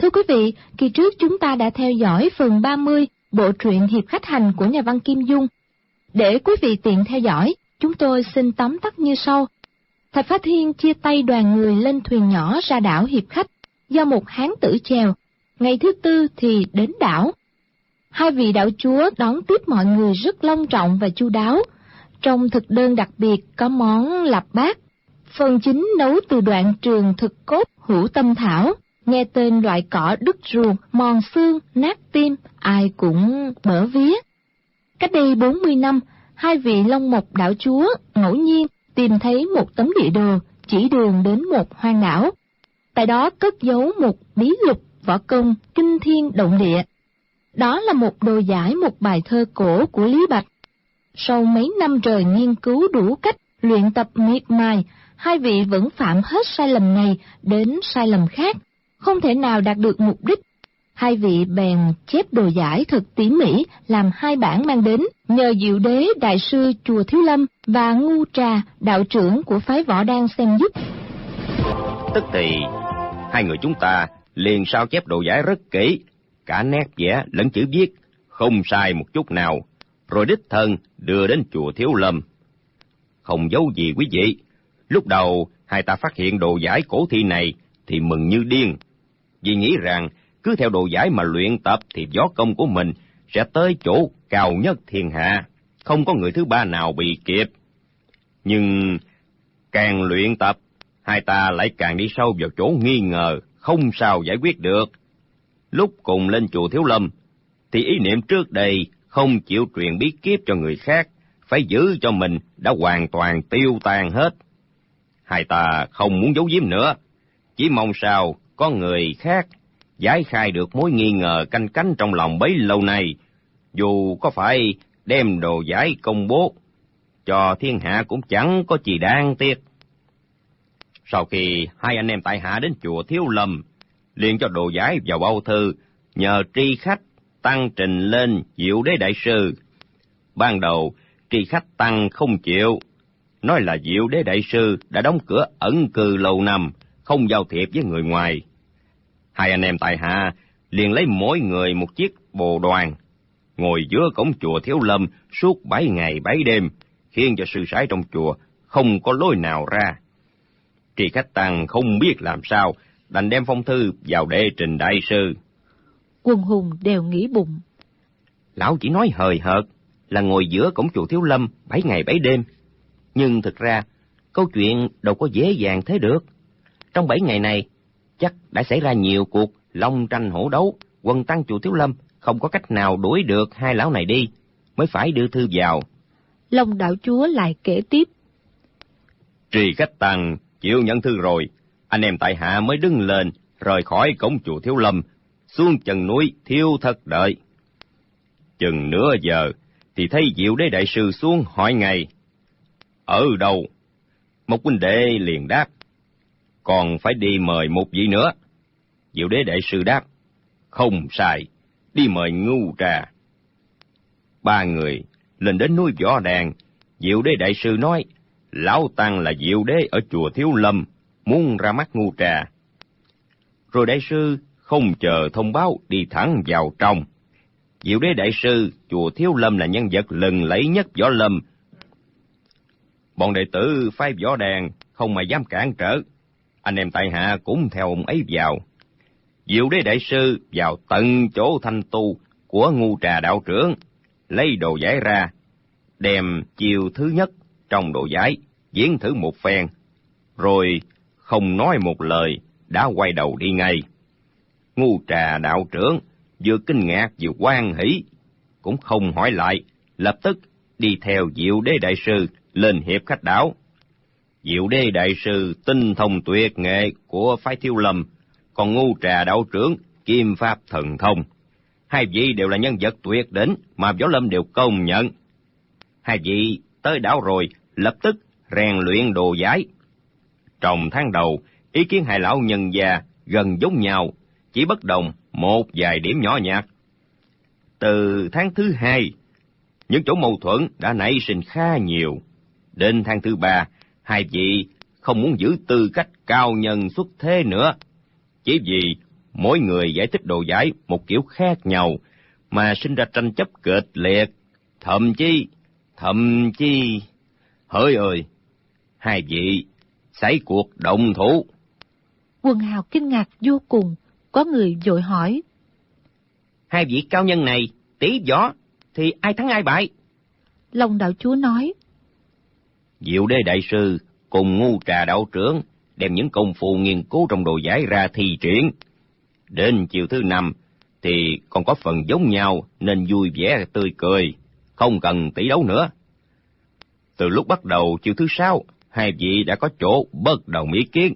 Thưa quý vị, kỳ trước chúng ta đã theo dõi phần 30 bộ truyện Hiệp Khách Hành của nhà văn Kim Dung. Để quý vị tiện theo dõi, chúng tôi xin tóm tắt như sau. Thạch Phá Thiên chia tay đoàn người lên thuyền nhỏ ra đảo Hiệp Khách, do một hán tử chèo. Ngày thứ tư thì đến đảo. Hai vị đảo chúa đón tiếp mọi người rất long trọng và chu đáo. Trong thực đơn đặc biệt có món lạp bát. Phần chính nấu từ đoạn trường thực cốt hữu tâm thảo. Nghe tên loại cỏ đứt ruột, mòn xương, nát tim, ai cũng bở vía. Cách đây 40 năm, hai vị Long Mộc đảo chúa ngẫu nhiên tìm thấy một tấm địa đồ chỉ đường đến một hoang đảo. Tại đó cất giấu một bí lục võ công kinh thiên động địa. Đó là một đồ giải một bài thơ cổ của Lý Bạch. Sau mấy năm trời nghiên cứu đủ cách, luyện tập miệt mài, hai vị vẫn phạm hết sai lầm này đến sai lầm khác, không thể nào đạt được mục đích. Hai vị bèn chép đồ giải thật tỉ mỉ, làm hai bản mang đến, nhờ Diệu Đế đại sư chùa Thiếu Lâm và Ngu Trà đạo trưởng của phái Võ Đan xem giúp. Tức thì hai người chúng ta liền sao chép đồ giải rất kỹ, cả nét vẽ lẫn chữ viết không sai một chút nào, rồi đích thân đưa đến chùa Thiếu Lâm. Không giấu gì quý vị, lúc đầu hai ta phát hiện đồ giải cổ thi này thì mừng như điên, vì nghĩ rằng cứ theo đồ giải mà luyện tập thì võ công của mình sẽ tới chỗ cao nhất thiên hạ, không có người thứ ba nào bị kịp. Nhưng càng luyện tập, hai ta lại càng đi sâu vào chỗ nghi ngờ, không sao giải quyết được. Lúc cùng lên chùa Thiếu Lâm, thì ý niệm trước đây không chịu truyền bí kíp cho người khác, phải giữ cho mình đã hoàn toàn tiêu tan hết. Hai ta không muốn giấu giếm nữa, chỉ mong sao có người khác giải khai được mối nghi ngờ canh cánh trong lòng bấy lâu nay, dù có phải đem đồ giải công bố cho thiên hạ cũng chẳng có gì đáng tiếc. Sau khi hai anh em tại hạ đến chùa Thiếu Lâm, liền cho đồ giải vào bao thư, nhờ tri khách tăng trình lên Diệu Đế đại sư. Ban đầu tri khách tăng không chịu, nói là Diệu Đế đại sư đã đóng cửa ẩn cư lâu năm, không giao thiệp với người ngoài. Hai anh em tại hạ liền lấy mỗi người một chiếc bồ đoàn, ngồi giữa cổng chùa Thiếu Lâm suốt 7 ngày 7 đêm, khiến cho sư sãi trong chùa không có lối nào ra. Tri khách tăng không biết làm sao, đành đem phong thư vào để trình đại sư. Quân hùng đều nghĩ bụng, lão chỉ nói hời hợt là ngồi giữa cổng chùa Thiếu Lâm 7 ngày 7 đêm, nhưng thực ra câu chuyện đâu có dễ dàng thế được. Trong 7 ngày này chắc đã xảy ra nhiều cuộc long tranh hổ đấu, quần tăng chùa Thiếu Lâm không có cách nào đuổi được hai lão này đi, mới phải đưa thư vào. Long đạo chúa lại kể tiếp. Tri khách tăng chịu nhận thư rồi, anh em tại hạ mới đứng lên rời khỏi cổng chùa Thiếu Lâm, xuống chân núi Thiếu Thất đợi. Chừng nửa giờ thì thấy Diệu Đế đại sư xuống hỏi ngay: ở đâu? Một huynh đệ liền đáp: còn phải đi mời một vị nữa. Diệu Đế đại sư đáp: không sai, đi mời Ngu Trà. Ba người lên đến núi Võ Đàn. Diệu Đế đại sư nói: lão tăng là Diệu Đế ở chùa Thiếu Lâm, muốn ra mắt Ngu Trà. Rồi đại sư không chờ thông báo, đi thẳng vào trong. Diệu Đế đại sư chùa Thiếu Lâm là nhân vật lừng lẫy nhất võ lâm, bọn đệ tử phái Võ Đàn không mà dám cản trở. Anh em tại hạ cũng theo ông ấy vào. Diệu Đế đại sư vào tận chỗ thanh tu của Ngu Trà đạo trưởng, lấy đồ giải ra, đem chiều thứ nhất trong đồ giải diễn thử một phen, rồi không nói một lời đã quay đầu đi ngay. Ngu Trà đạo trưởng vừa kinh ngạc vừa hoan hỉ, cũng không hỏi lại, lập tức đi theo Diệu Đế đại sư lên Hiệp Khách đảo. Diệu Đế đại sư tinh thông tuyệt nghệ của phái Thiếu Lâm, còn Ngu Trà đạo trưởng kim pháp thần thông. Hai vị đều là nhân vật tuyệt đỉnh mà võ lâm đều công nhận. Hai vị tới đảo rồi lập tức rèn luyện đồ giải. Trong tháng đầu, ý kiến hai lão nhân già gần giống nhau, chỉ bất đồng một vài điểm nhỏ nhặt. Từ tháng thứ hai, những chỗ mâu thuẫn đã nảy sinh khá nhiều. Đến tháng thứ ba, hai vị không muốn giữ tư cách cao nhân xuất thế nữa, chỉ vì mỗi người giải thích đồ giải một kiểu khác nhau, mà sinh ra tranh chấp kịch liệt, thậm chí, hỡi ơi, hai vị xảy cuộc động thủ. Quần hào kinh ngạc vô cùng, có người vội hỏi: Hai vị cao nhân này tỷ võ thì ai thắng ai bại? Long đạo chúa nói: Diệu Đế đại sư cùng Ngu Trà đạo trưởng đem những công phu nghiên cứu trong đồ giải ra thi triển. Đến chiều thứ 5 thì còn có phần giống nhau nên vui vẻ tươi cười, không cần tỷ đấu nữa. Từ lúc bắt đầu chiều thứ 6, hai vị đã có chỗ bất đồng ý kiến.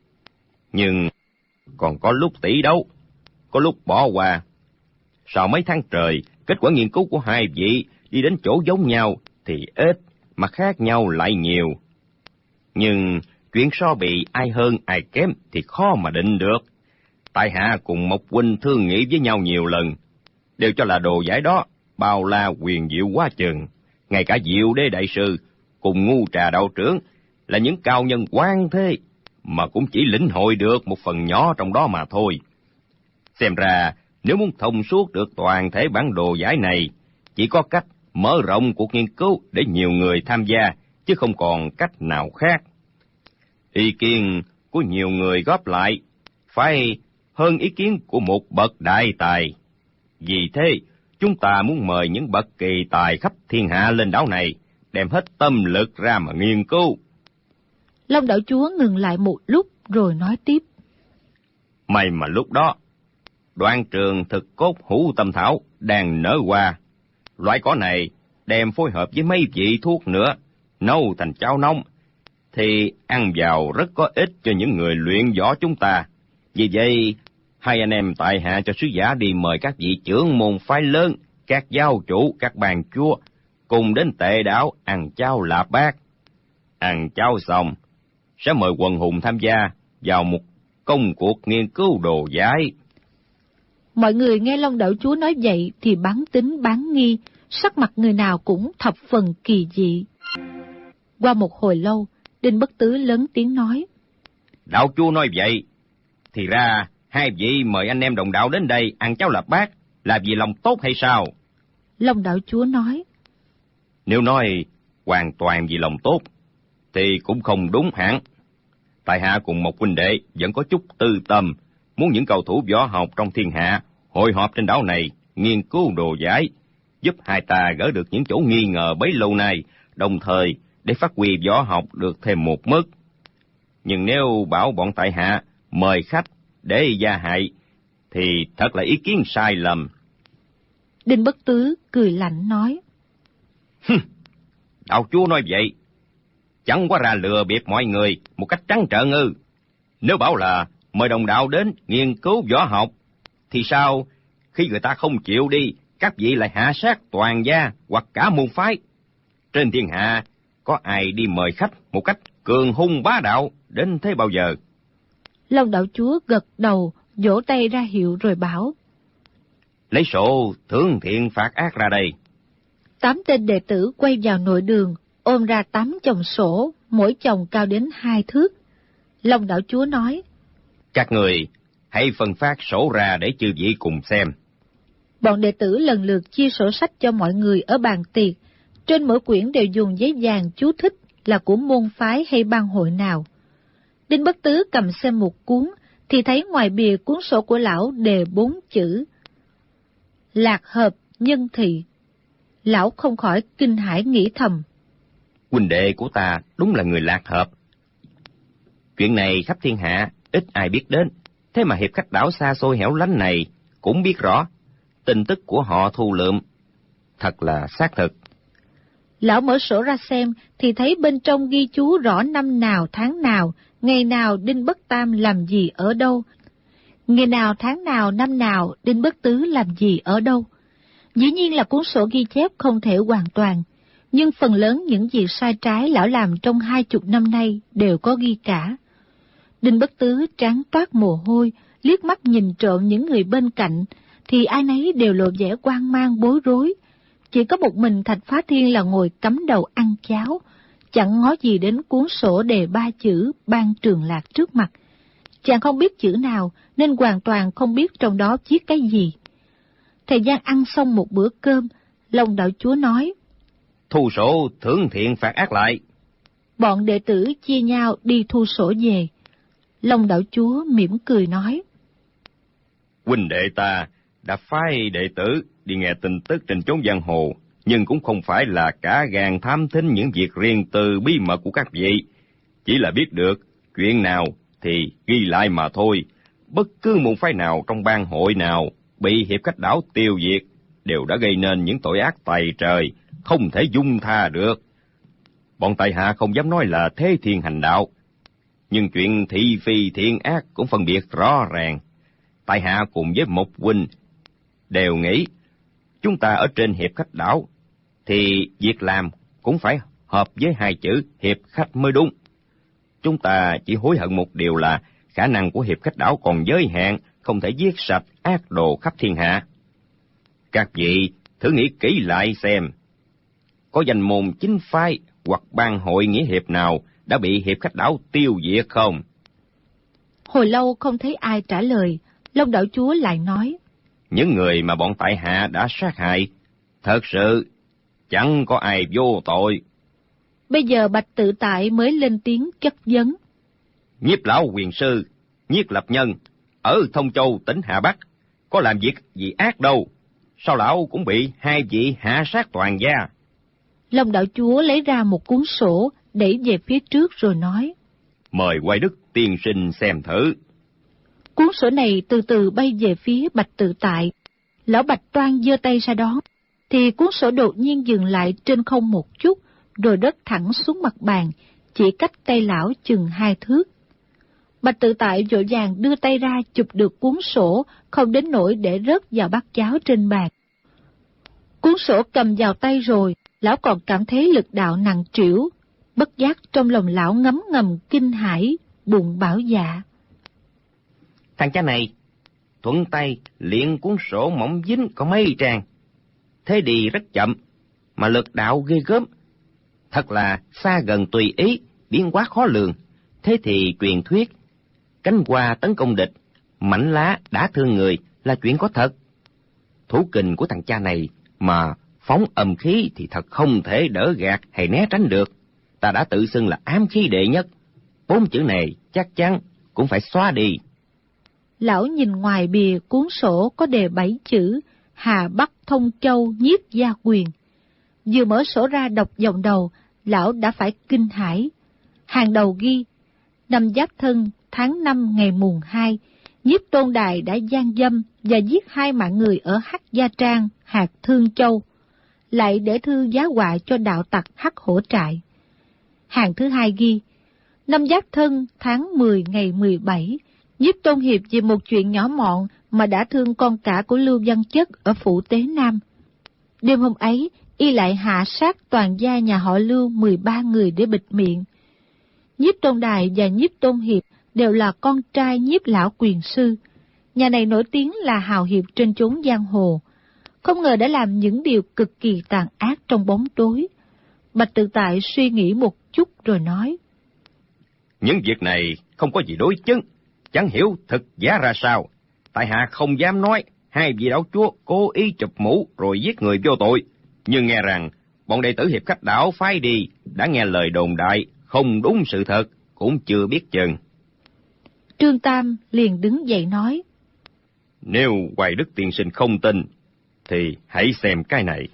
Nhưng còn có lúc tỷ đấu, có lúc bỏ qua. Sau mấy tháng trời, kết quả nghiên cứu của hai vị đi đến chỗ giống nhau thì ít, mà khác nhau lại nhiều. Nhưng chuyện so bì ai hơn ai kém thì khó mà định được. Tại hạ cùng Mộc huynh thương nghị với nhau nhiều lần, đều cho là đồ giải đó bao la huyền diệu quá chừng. Ngay cả Diệu Đế đại sư cùng Ngu Trà đạo trưởng là những cao nhân quan thế, mà cũng chỉ lĩnh hội được một phần nhỏ trong đó mà thôi. Xem ra, nếu muốn thông suốt được toàn thể bản đồ giải này, chỉ có cách mở rộng cuộc nghiên cứu để nhiều người tham gia, chứ không còn cách nào khác. Ý kiến của nhiều người góp lại phải hơn ý kiến của một bậc đại tài. Vì thế, chúng ta muốn mời những bậc kỳ tài khắp thiên hạ lên đảo này, đem hết tâm lực ra mà nghiên cứu. Long đạo chúa ngừng lại một lúc rồi nói tiếp: May mà lúc đó, Đoạn trường thực cốt hữu tâm thảo đang nở hoa. Loại cỏ này đem phối hợp với mấy vị thuốc nữa, nấu thành cháo nóng, thì ăn vào rất có ích cho những người luyện võ chúng ta. Vì vậy, hai anh em tại hạ cho sứ giả đi mời các vị trưởng môn phái lớn, các giáo chủ, các bàn chúa, cùng đến Tệ đảo ăn cháo lạp bát. Ăn cháo xong, sẽ mời quần hùng tham gia vào một công cuộc nghiên cứu đồ giải. Mọi người nghe Long đạo chúa nói vậy thì bán tín bán nghi, sắc mặt người nào cũng thập phần kỳ dị. Qua một hồi lâu, Đinh Bất Tứ lớn tiếng nói: Đạo chúa nói vậy, thì ra hai vị mời anh em đồng đạo đến đây ăn cháo lạp bát là vì lòng tốt hay sao? Long đạo chúa nói: Nếu nói hoàn toàn vì lòng tốt, thì cũng không đúng hẳn. Tại hạ cùng một huynh đệ vẫn có chút tư tâm, muốn những cầu thủ võ học trong thiên hạ hội họp trên đảo này nghiên cứu đồ giải, giúp hai ta gỡ được những chỗ nghi ngờ bấy lâu nay, đồng thời để phát huy võ học được thêm một mức. Nhưng nếu bảo bọn tại hạ mời khách để gia hại, thì thật là ý kiến sai lầm. Đinh Bất Tứ cười lạnh nói: Đạo chúa nói vậy, chẳng quá ra lừa bịp mọi người một cách trắng trợn ư? Nếu bảo là mời đồng đạo đến nghiên cứu võ học, thì sao khi người ta không chịu đi, các vị lại hạ sát toàn gia hoặc cả môn phái? Trên thiên hạ có ai đi mời khách một cách cường hung bá đạo đến thế bao giờ? Long đạo chúa gật đầu, vỗ tay ra hiệu rồi bảo: Lấy sổ thưởng thiện phạt ác ra đây. 8 tên đệ tử quay vào nội đường, ôm ra 8 chồng sổ, mỗi chồng cao đến 2 thước. Long đạo chúa nói: Các người hãy phân phát sổ ra để chư vị cùng xem. Bọn đệ tử lần lượt chia sổ sách cho mọi người ở bàn tiệc. Trên mỗi quyển đều dùng giấy vàng chú thích là của môn phái hay bang hội nào. Đinh Bất Tứ cầm xem một cuốn, thì thấy ngoài bìa cuốn sổ của lão đề 4 chữ: Lạc hợp nhân thị. Lão không khỏi kinh hãi nghĩ thầm: Huynh đệ của ta đúng là người lạc hợp. Chuyện này khắp thiên hạ ít ai biết đến, thế mà hiệp khách đảo xa xôi hẻo lánh này cũng biết rõ. Tin tức của họ thu lượm thật là xác thực. Lão mở sổ ra xem thì thấy bên trong ghi chú rõ năm nào tháng nào, ngày nào Đinh Bất Tam làm gì ở đâu, ngày nào tháng nào năm nào Đinh Bất Tứ làm gì ở đâu. Dĩ nhiên là cuốn sổ ghi chép không thể hoàn toàn, nhưng phần lớn những việc sai trái lão làm trong 20 năm nay đều có ghi cả. Đinh Bất Tứ trán toát mồ hôi, liếc mắt nhìn trộm những người bên cạnh, thì ai nấy đều lộ vẻ hoang mang bối rối. Chỉ có một mình Thạch Phá Thiên là ngồi cắm đầu ăn cháo, chẳng ngó gì đến cuốn sổ đề 3 chữ Ban Trường Lạc trước mặt. Chàng không biết chữ nào nên hoàn toàn không biết trong đó viết cái gì. Thời gian ăn xong một bữa cơm, Long đạo chúa nói: Thu sổ thưởng thiện phạt ác lại. Bọn đệ tử chia nhau đi thu sổ về. Long đạo chúa mỉm cười nói: Huynh đệ ta đã phái đệ tử đi nghe tin tức trên chốn giang hồ, nhưng cũng không phải là cả gan tham thính những việc riêng tư bí mật của các vị. Chỉ là biết được chuyện nào thì ghi lại mà thôi. Bất cứ môn phái nào trong bang hội nào bị hiệp khách đảo tiêu diệt đều đã gây nên những tội ác tày trời, không thể dung tha được. Bọn tại hạ không dám nói là thế thiên hành đạo, nhưng chuyện thị phi thiện ác cũng phân biệt rõ ràng. Tại hạ cùng với một huynh đều nghĩ chúng ta ở trên hiệp khách đảo thì việc làm cũng phải hợp với hai chữ hiệp khách mới đúng. Chúng ta chỉ hối hận một điều là khả năng của hiệp khách đảo còn giới hạn, không thể giết sạch ác đồ khắp thiên hạ. Các vị thử nghĩ kỹ lại xem, có danh môn chính phái hoặc bang hội nghĩa hiệp nào đã bị hiệp khách đảo tiêu diệt không? Hồi lâu không thấy ai trả lời, Long đạo chúa lại nói: Những người mà bọn tại hạ đã sát hại, thật sự chẳng có ai vô tội. Bây giờ Bạch Tự Tại mới lên tiếng chất vấn: Nhiếp lão quyền sư, Nhiếp Lập Nhân, ở Thông Châu tỉnh Hà Bắc, có làm việc gì ác đâu, sao lão cũng bị hai vị hạ sát toàn gia? Long đạo chúa lấy ra một cuốn sổ, đẩy về phía trước rồi nói: Mời Hoài Đức tiên sinh xem thử. Cuốn sổ này từ từ bay về phía Bạch Tự Tại. Lão Bạch toan giơ tay ra đón, thì cuốn sổ đột nhiên dừng lại trên không một chút, rồi rớt thẳng xuống mặt bàn, chỉ cách tay lão chừng 2 thước. Bạch Tự Tại vội vàng đưa tay ra chụp được cuốn sổ, không đến nỗi để rớt vào bát cháo trên bàn. Cuốn sổ cầm vào tay rồi, lão còn cảm thấy lực đạo nặng trĩu, bất giác trong lòng lão ngấm ngầm kinh hãi, bụng bảo dạ: Thằng cha này, thuận tay liệng cuốn sổ mỏng dính có mấy trang, thế đi rất chậm, mà lực đạo ghê gớm. Thật là xa gần tùy ý, biến hóa khó lường. Thế thì truyền thuyết cánh hoa tấn công địch, mảnh lá đã thương người là chuyện có thật. Thủ kình của thằng cha này mà phóng âm khí thì thật không thể đỡ gạt hay né tránh được. Ta đã tự xưng là ám khí đệ nhất, 4 chữ này chắc chắn cũng phải xóa đi. Lão nhìn ngoài bìa cuốn sổ có đề 7 chữ Hà Bắc Thông Châu Nhiếp Gia Quyền. Vừa mở sổ ra đọc dòng đầu, lão đã phải kinh hãi. Hàng đầu ghi: năm Giáp Thân tháng 5 ngày mùng 2, Nhiếp Tôn Đài đã gian dâm và giết 2 mạng người ở Hắc Gia Trang, Hạt Thương Châu, lại để thư giá họa cho đạo tặc Hắc Hổ Trại. Hàng thứ 2 ghi: năm Giáp Thân tháng 10 ngày 17, Nhiếp Tôn Hiệp vì một chuyện nhỏ mọn mà đã thương con cả của Lưu Văn Chất ở phủ Tế Nam. Đêm hôm ấy, y lại hạ sát toàn gia nhà họ Lưu 13 người để bịt miệng. Nhiếp Tôn Đài và Nhiếp Tôn Hiệp đều là con trai Nhiếp lão quyền sư. Nhà này nổi tiếng là hào hiệp trên chốn giang hồ. Không ngờ đã làm những điều cực kỳ tàn ác trong bóng tối. Bạch Tự Tại suy nghĩ một chút rồi nói: Những việc này không có gì đối chứng, chẳng hiểu thực giả ra sao. Tại hạ không dám nói hai vị đảo chúa cố ý chụp mũ rồi giết người vô tội, nhưng nghe rằng bọn đệ tử hiệp khách đảo phái đi đã nghe lời đồn đại không đúng sự thật, cũng chưa biết chừng. Trương Tam liền đứng dậy nói: Nếu Hoài Đức tiên sinh không tin thì hãy xem cái này.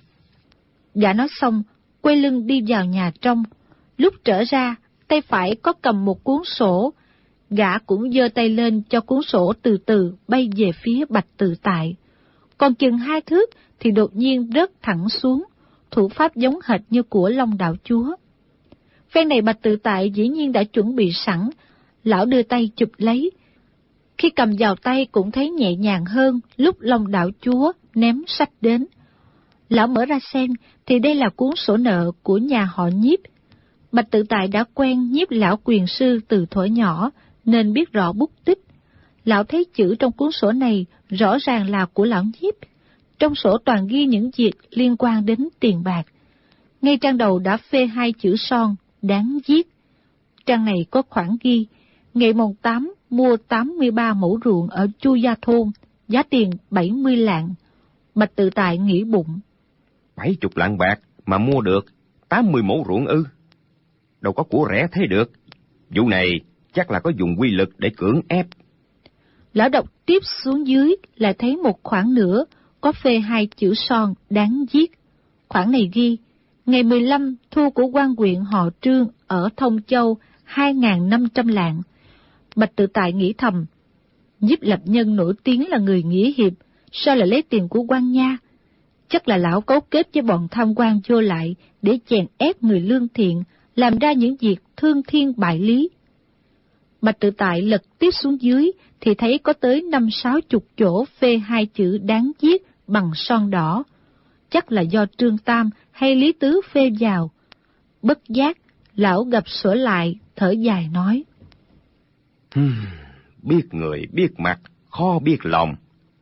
Gã nói xong, quay lưng đi vào nhà trong. Lúc trở ra, tay phải có cầm một cuốn sổ. Gã cũng giơ tay lên cho cuốn sổ từ từ bay về phía Bạch Tự Tại. Còn chừng 2 thước thì đột nhiên rớt thẳng xuống, thủ pháp giống hệt như của Long đạo chúa. Phen này Bạch Tự Tại dĩ nhiên đã chuẩn bị sẵn, lão đưa tay chụp lấy. Khi cầm vào tay cũng thấy nhẹ nhàng hơn lúc Long đạo chúa ném sách đến. Lão mở ra xem thì đây là cuốn sổ nợ của nhà họ Nhiếp. Bạch Tự Tại đã quen Nhiếp lão quyền sư từ thuở nhỏ nên biết rõ bút tích. Lão thấy chữ trong cuốn sổ này rõ ràng là của lão Nhiếp. Trong sổ toàn ghi những việc liên quan đến tiền bạc. Ngay trang đầu đã phê 2 chữ son: đáng giết. Trang này có khoản ghi: ngày mùng 8 mua 83 mẫu ruộng ở Chu Gia Thôn, giá tiền 70 lạng. Bạch Tự Tại nghĩ bụng. 70 lạng bạc mà mua được 80 mẫu ruộng ư? Đâu có của rẻ thế được. Vụ này chắc là có dùng quy lực để cưỡng ép. Lão đọc tiếp xuống dưới là thấy một khoản nữa có phê 2 chữ son đáng viết. Khoản này ghi: ngày 15 thu của quan huyện họ Trương ở Thông Châu 2.500 lạng. Bạch Tự Tại nghĩ thầm, Nhiếp Lập Nhân nổi tiếng là người nghĩa hiệp, sao lại lấy tiền của quan nha? Chắc là lão cấu kết với bọn tham quan vô lại để chèn ép người lương thiện, làm ra những việc thương thiên bại lý. Bạch Tự Tại lật tiếp xuống dưới thì thấy có tới 50-60 chỗ phê 2 chữ đáng viết bằng son đỏ. Chắc là do Trương Tam hay Lý Tứ phê vào. Bất giác, lão gập sửa lại, thở dài nói. Biết người biết mặt, khó biết lòng.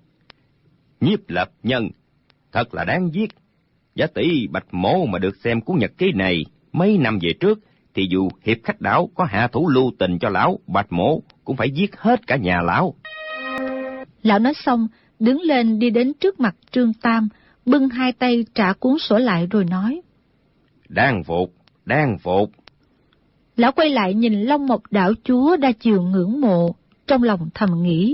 Nhiếp Lập Nhân thật là đáng giết. Giả tỷ Bạch Mỗ mà được xem cuốn nhật ký này mấy năm về trước, thì dù hiệp khách đảo có hạ thủ lưu tình cho lão, Bạch Mỗ cũng phải giết hết cả nhà lão. Lão nói xong, đứng lên đi đến trước mặt Trương Tam, bưng 2 tay trả cuốn sổ lại rồi nói. Đáng phục. Lão quay lại nhìn Long Mộc đảo chúa đa chiều ngưỡng mộ, trong lòng thầm nghĩ.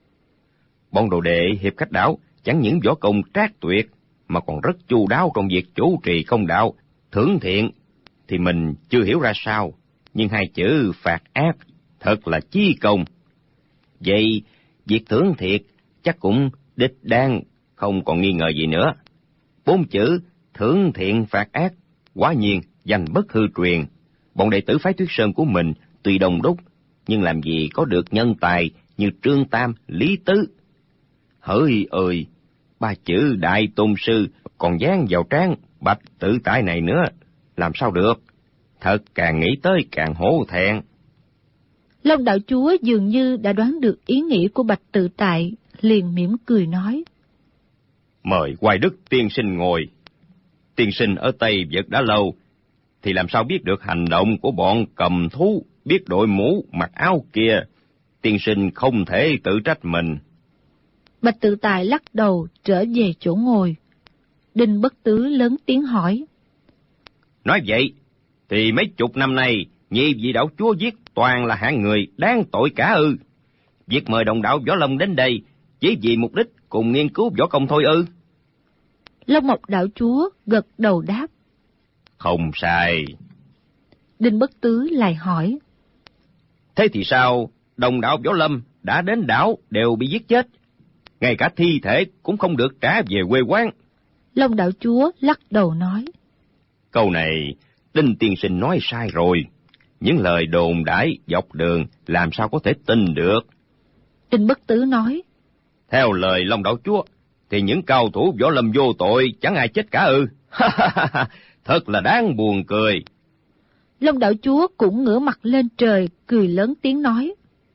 Bọn đồ đệ hiệp khách đảo chẳng những võ công trác tuyệt, mà còn rất chu đáo trong việc chủ trì công đạo, thưởng thiện thì mình chưa hiểu ra sao, nhưng 2 chữ phạt ác thật là chí công. Vậy việc thưởng thiệt chắc cũng đích đáng, không còn nghi ngờ gì nữa. 4 chữ thưởng thiện phạt ác quả nhiên danh bất hư truyền. Bọn đệ tử phái Tuyết Sơn của mình tuy đông đúc, nhưng làm gì có được nhân tài như Trương Tam, Lý Tứ. Hỡi ơi, 3 chữ đại tôn sư còn dán vào trán Bạch Tự Tại này nữa, làm sao được? Thật càng nghĩ tới càng hổ thẹn. Long đạo chúa dường như đã đoán được ý nghĩ của Bạch Tự Tại, liền mỉm cười nói. Mời Hoài Đức tiên sinh ngồi. Tiên sinh ở Tây Việt đã lâu, thì làm sao biết được hành động của bọn cầm thú, biết đội mũ, mặc áo kia. Tiên sinh không thể tự trách mình. Bạch Tự Tại lắc đầu trở về chỗ ngồi. Đinh Bất Tứ lớn tiếng hỏi. Nói vậy, thì mấy chục năm nay, nhị vị đảo chúa giết toàn là hạng người đáng tội cả ư? Việc mời đồng đạo Võ Lâm đến đây, chỉ vì mục đích cùng nghiên cứu võ công thôi ư? Long Mộc đảo chúa gật đầu đáp. Không sai. Đinh Bất Tứ lại hỏi. Thế thì sao, đồng đạo Võ Lâm đã đến đảo đều bị giết chết, ngay cả thi thể cũng không được trả về quê quán? Long đạo chúa lắc đầu nói. Câu này, Đinh tiên sinh nói sai rồi. Những lời đồn đãi dọc đường làm sao có thể tin được? Đinh Bất Tứ nói. Theo lời Long đạo chúa, thì những cao thủ Võ Lâm vô tội chẳng ai chết cả ư? Thật là đáng buồn cười. Long đạo chúa cũng ngửa mặt lên trời, cười lớn tiếng nói.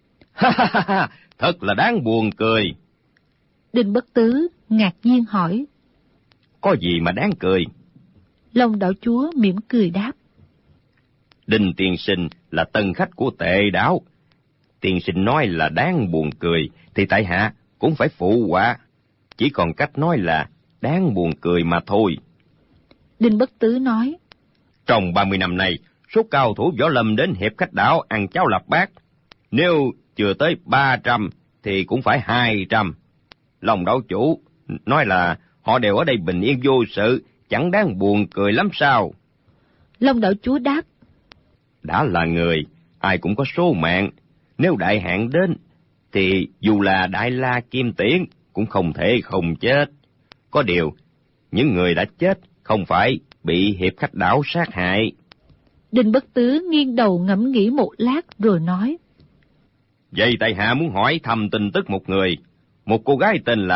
Thật là đáng buồn cười. Đinh Bất Tứ ngạc nhiên hỏi. Có gì mà đáng cười? Long đạo chúa mỉm cười đáp. Đinh tiên sinh là tân khách của Tệ đảo. Tiên sinh nói là đáng buồn cười, thì tại hạ cũng phải phụ họa. Chỉ còn cách nói là đáng buồn cười mà thôi. Đinh Bất Tứ nói. Trong 30 năm nay, số cao thủ Võ Lâm đến hiệp khách đảo ăn cháo lạp bát, nếu chưa tới 300 thì cũng phải 200. Long đảo chủ nói là họ đều ở đây bình yên vô sự, chẳng đáng buồn cười lắm sao? Long đảo chúa đáp. Đã là người, ai cũng có số mạng. Nếu đại hạn đến, thì dù là Đại La Kim Tiễn cũng không thể không chết. Có điều, những người đã chết không phải bị hiệp khách đảo sát hại. Đinh Bất Tứ nghiêng đầu ngẫm nghĩ một lát rồi nói. Vậy tại hạ muốn hỏi thăm tin tức một người. Một cô gái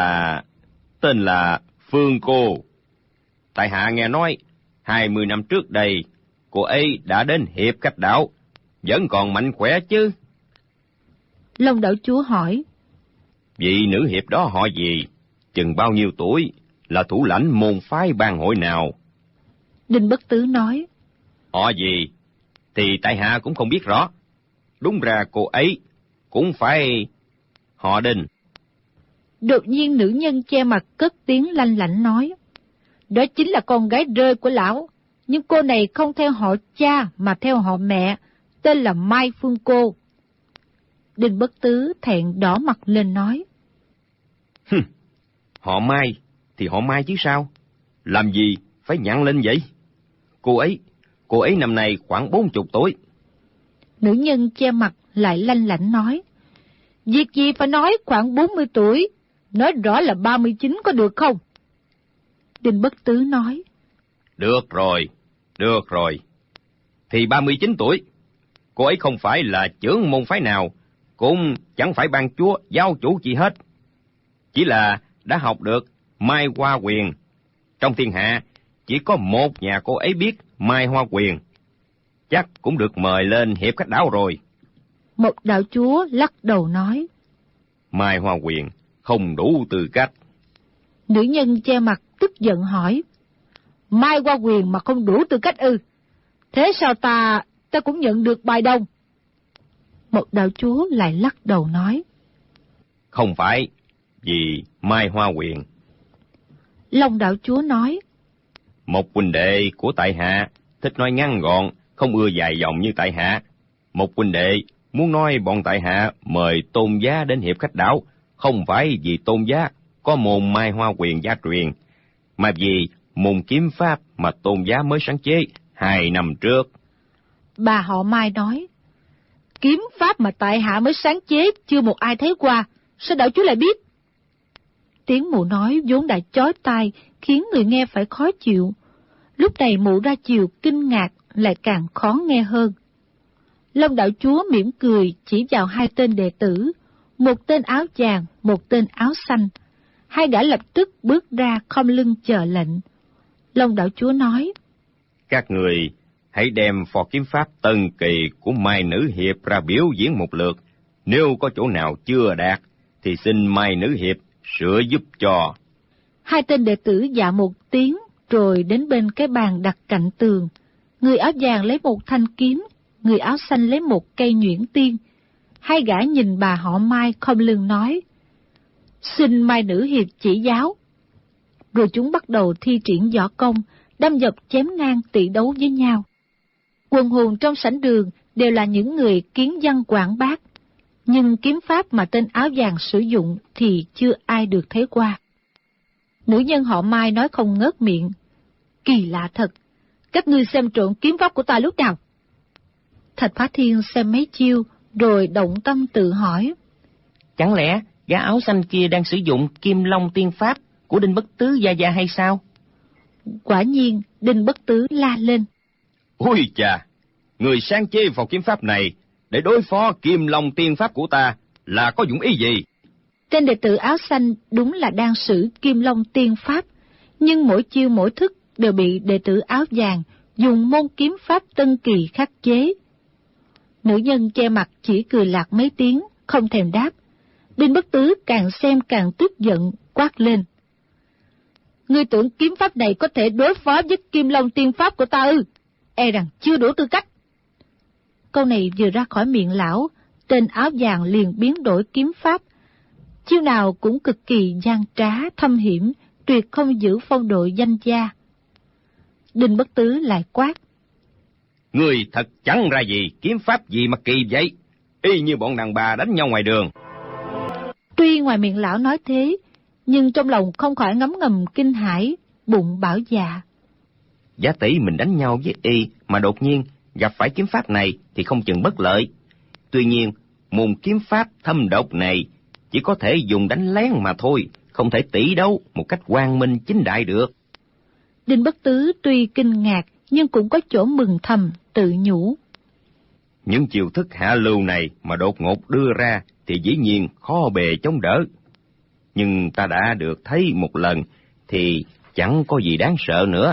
tên là Phương Cô. Tại hạ nghe nói 20 năm trước đây, cô ấy đã đến hiệp khách đảo, vẫn còn mạnh khỏe chứ? Long đảo chúa hỏi. Vị nữ hiệp đó họ gì? Chừng bao nhiêu tuổi? Là thủ lãnh môn phái bang hội nào? Đinh Bất Tứ nói. Họ gì? Thì tại hạ cũng không biết rõ. Đúng ra cô cũng phải họ Đinh. Đột nhiên nữ nhân che mặt cất tiếng lanh lảnh nói, đó chính là con gái rơi của lão, nhưng cô này không theo họ cha mà theo họ mẹ, tên là Mai Phương Cô. Đinh Bất Tứ thẹn đỏ mặt lên nói, Họ Mai thì họ Mai chứ sao, làm gì phải nhặn lên vậy? Cô ấy năm nay khoảng 40 tuổi. Nữ nhân che mặt lại lanh lảnh nói, việc gì phải nói khoảng 40 tuổi, nói rõ là 39 có được không? Đinh Bất Tứ nói, Được rồi. Thì 39 tuổi. Cô ấy không phải là trưởng môn phái nào, cũng chẳng phải ban chúa, giáo chủ gì hết. Chỉ là đã học được Mai Hoa Quyền. Trong thiên hạ, chỉ có một nhà cô ấy biết Mai Hoa Quyền. Chắc cũng được mời lên hiệp khách đảo rồi. Một đạo chúa lắc đầu nói, Mai Hoa Quyền không đủ tư cách. Nữ nhân che mặt tức giận hỏi, Mai Hoa Quyền mà không đủ tư cách ư? Thế sao ta cũng nhận được bài đồng? Một đạo chúa lại lắc đầu nói, Không phải vì Mai Hoa Quyền. Long đạo chúa nói, Một huynh đệ của tại hạ thích nói ngắn gọn, không ưa dài dòng như tại hạ. Một huynh đệ muốn nói bọn tại hạ mời Tôn giá đến hiệp khách đảo, không phải vì Tôn giá có môn Mai Hoa Quyền gia truyền, mà vì môn kiếm pháp mà Tôn giá mới sáng chế 2 năm trước. Bà họ Mai nói, kiếm pháp mà tại hạ mới sáng chế chưa một ai thấy qua, sao đạo chúa lại biết? Tiếng mụ nói vốn đã chói tai, khiến người nghe phải khó chịu. Lúc này mụ ra chiều kinh ngạc lại càng khó nghe hơn. Long đạo chúa mỉm cười chỉ vào 2 tên đệ tử, một tên áo vàng, một tên áo xanh. 2 gã lập tức bước ra khom lưng chờ lệnh. Long đạo chúa nói, Các người hãy đem phò kiếm pháp tân kỳ của Mai Nữ Hiệp ra biểu diễn một lượt. Nếu có chỗ nào chưa đạt, thì xin Mai Nữ Hiệp sửa giúp cho. 2 tên đệ tử dạ một tiếng, rồi đến bên cái bàn đặt cạnh tường. Người áo vàng lấy một thanh kiếm, người áo xanh lấy một cây nhuyễn tiên. 2 gã nhìn bà họ Mai khom lưng nói, xin Mai Nữ Hiệp chỉ giáo. Rồi chúng bắt đầu thi triển võ công, đâm dọc chém ngang tỷ đấu với nhau. Quần hùng trong sảnh đường đều là những người kiến văn quảng bác, nhưng kiếm pháp mà tên áo vàng sử dụng thì chưa ai được thấy qua. Nữ nhân họ Mai nói không ngớt miệng, kỳ lạ thật, các ngươi xem trộn kiếm pháp của ta lúc nào? Thạch Phá Thiên xem mấy chiêu, rồi động tâm tự hỏi, chẳng lẽ gã áo xanh kia đang sử dụng Kim Long tiên pháp của Đinh Bất Tứ gia gia hay sao? Quả nhiên, Đinh Bất Tứ la lên, Ôi chà, người sáng chế phò kiếm pháp này để đối phó Kim Long tiên pháp của ta là có dụng ý gì? Tên đệ tử áo xanh đúng là đang sử Kim Long tiên pháp, nhưng mỗi chiêu mỗi thức đều bị đệ tử áo vàng dùng môn kiếm pháp tân kỳ khắc chế. Nữ nhân che mặt chỉ cười lạc mấy tiếng, không thèm đáp. Đinh Bất Tứ càng xem càng tức giận, quát lên, ngươi tưởng kiếm pháp này có thể đối phó với Kim Long tiên pháp của ta ư? E rằng chưa đủ tư cách. Câu này vừa ra khỏi miệng lão, tên áo vàng liền biến đổi kiếm pháp. Chiêu nào cũng cực kỳ gian trá, thâm hiểm, tuyệt không giữ phong độ danh gia. Đinh Bất Tứ lại quát, Người thật chẳng ra gì, kiếm pháp gì mà kỳ vậy, y như bọn đàn bà đánh nhau ngoài đường. Tuy ngoài miệng lão nói thế, nhưng trong lòng không khỏi ngấm ngầm kinh hãi, bụng bảo dạ. Giả tỷ mình đánh nhau với y mà đột nhiên gặp phải kiếm pháp này thì không chừng bất lợi. Tuy nhiên, môn kiếm pháp thâm độc này chỉ có thể dùng đánh lén mà thôi, không thể tỷ đấu một cách quang minh chính đại được. Đinh Bất Tứ tuy kinh ngạc, nhưng cũng có chỗ mừng thầm, tự nhủ. Những chiêu thức hạ lưu này mà đột ngột đưa ra thì dĩ nhiên khó bề chống đỡ. Nhưng ta đã được thấy một lần thì chẳng có gì đáng sợ nữa.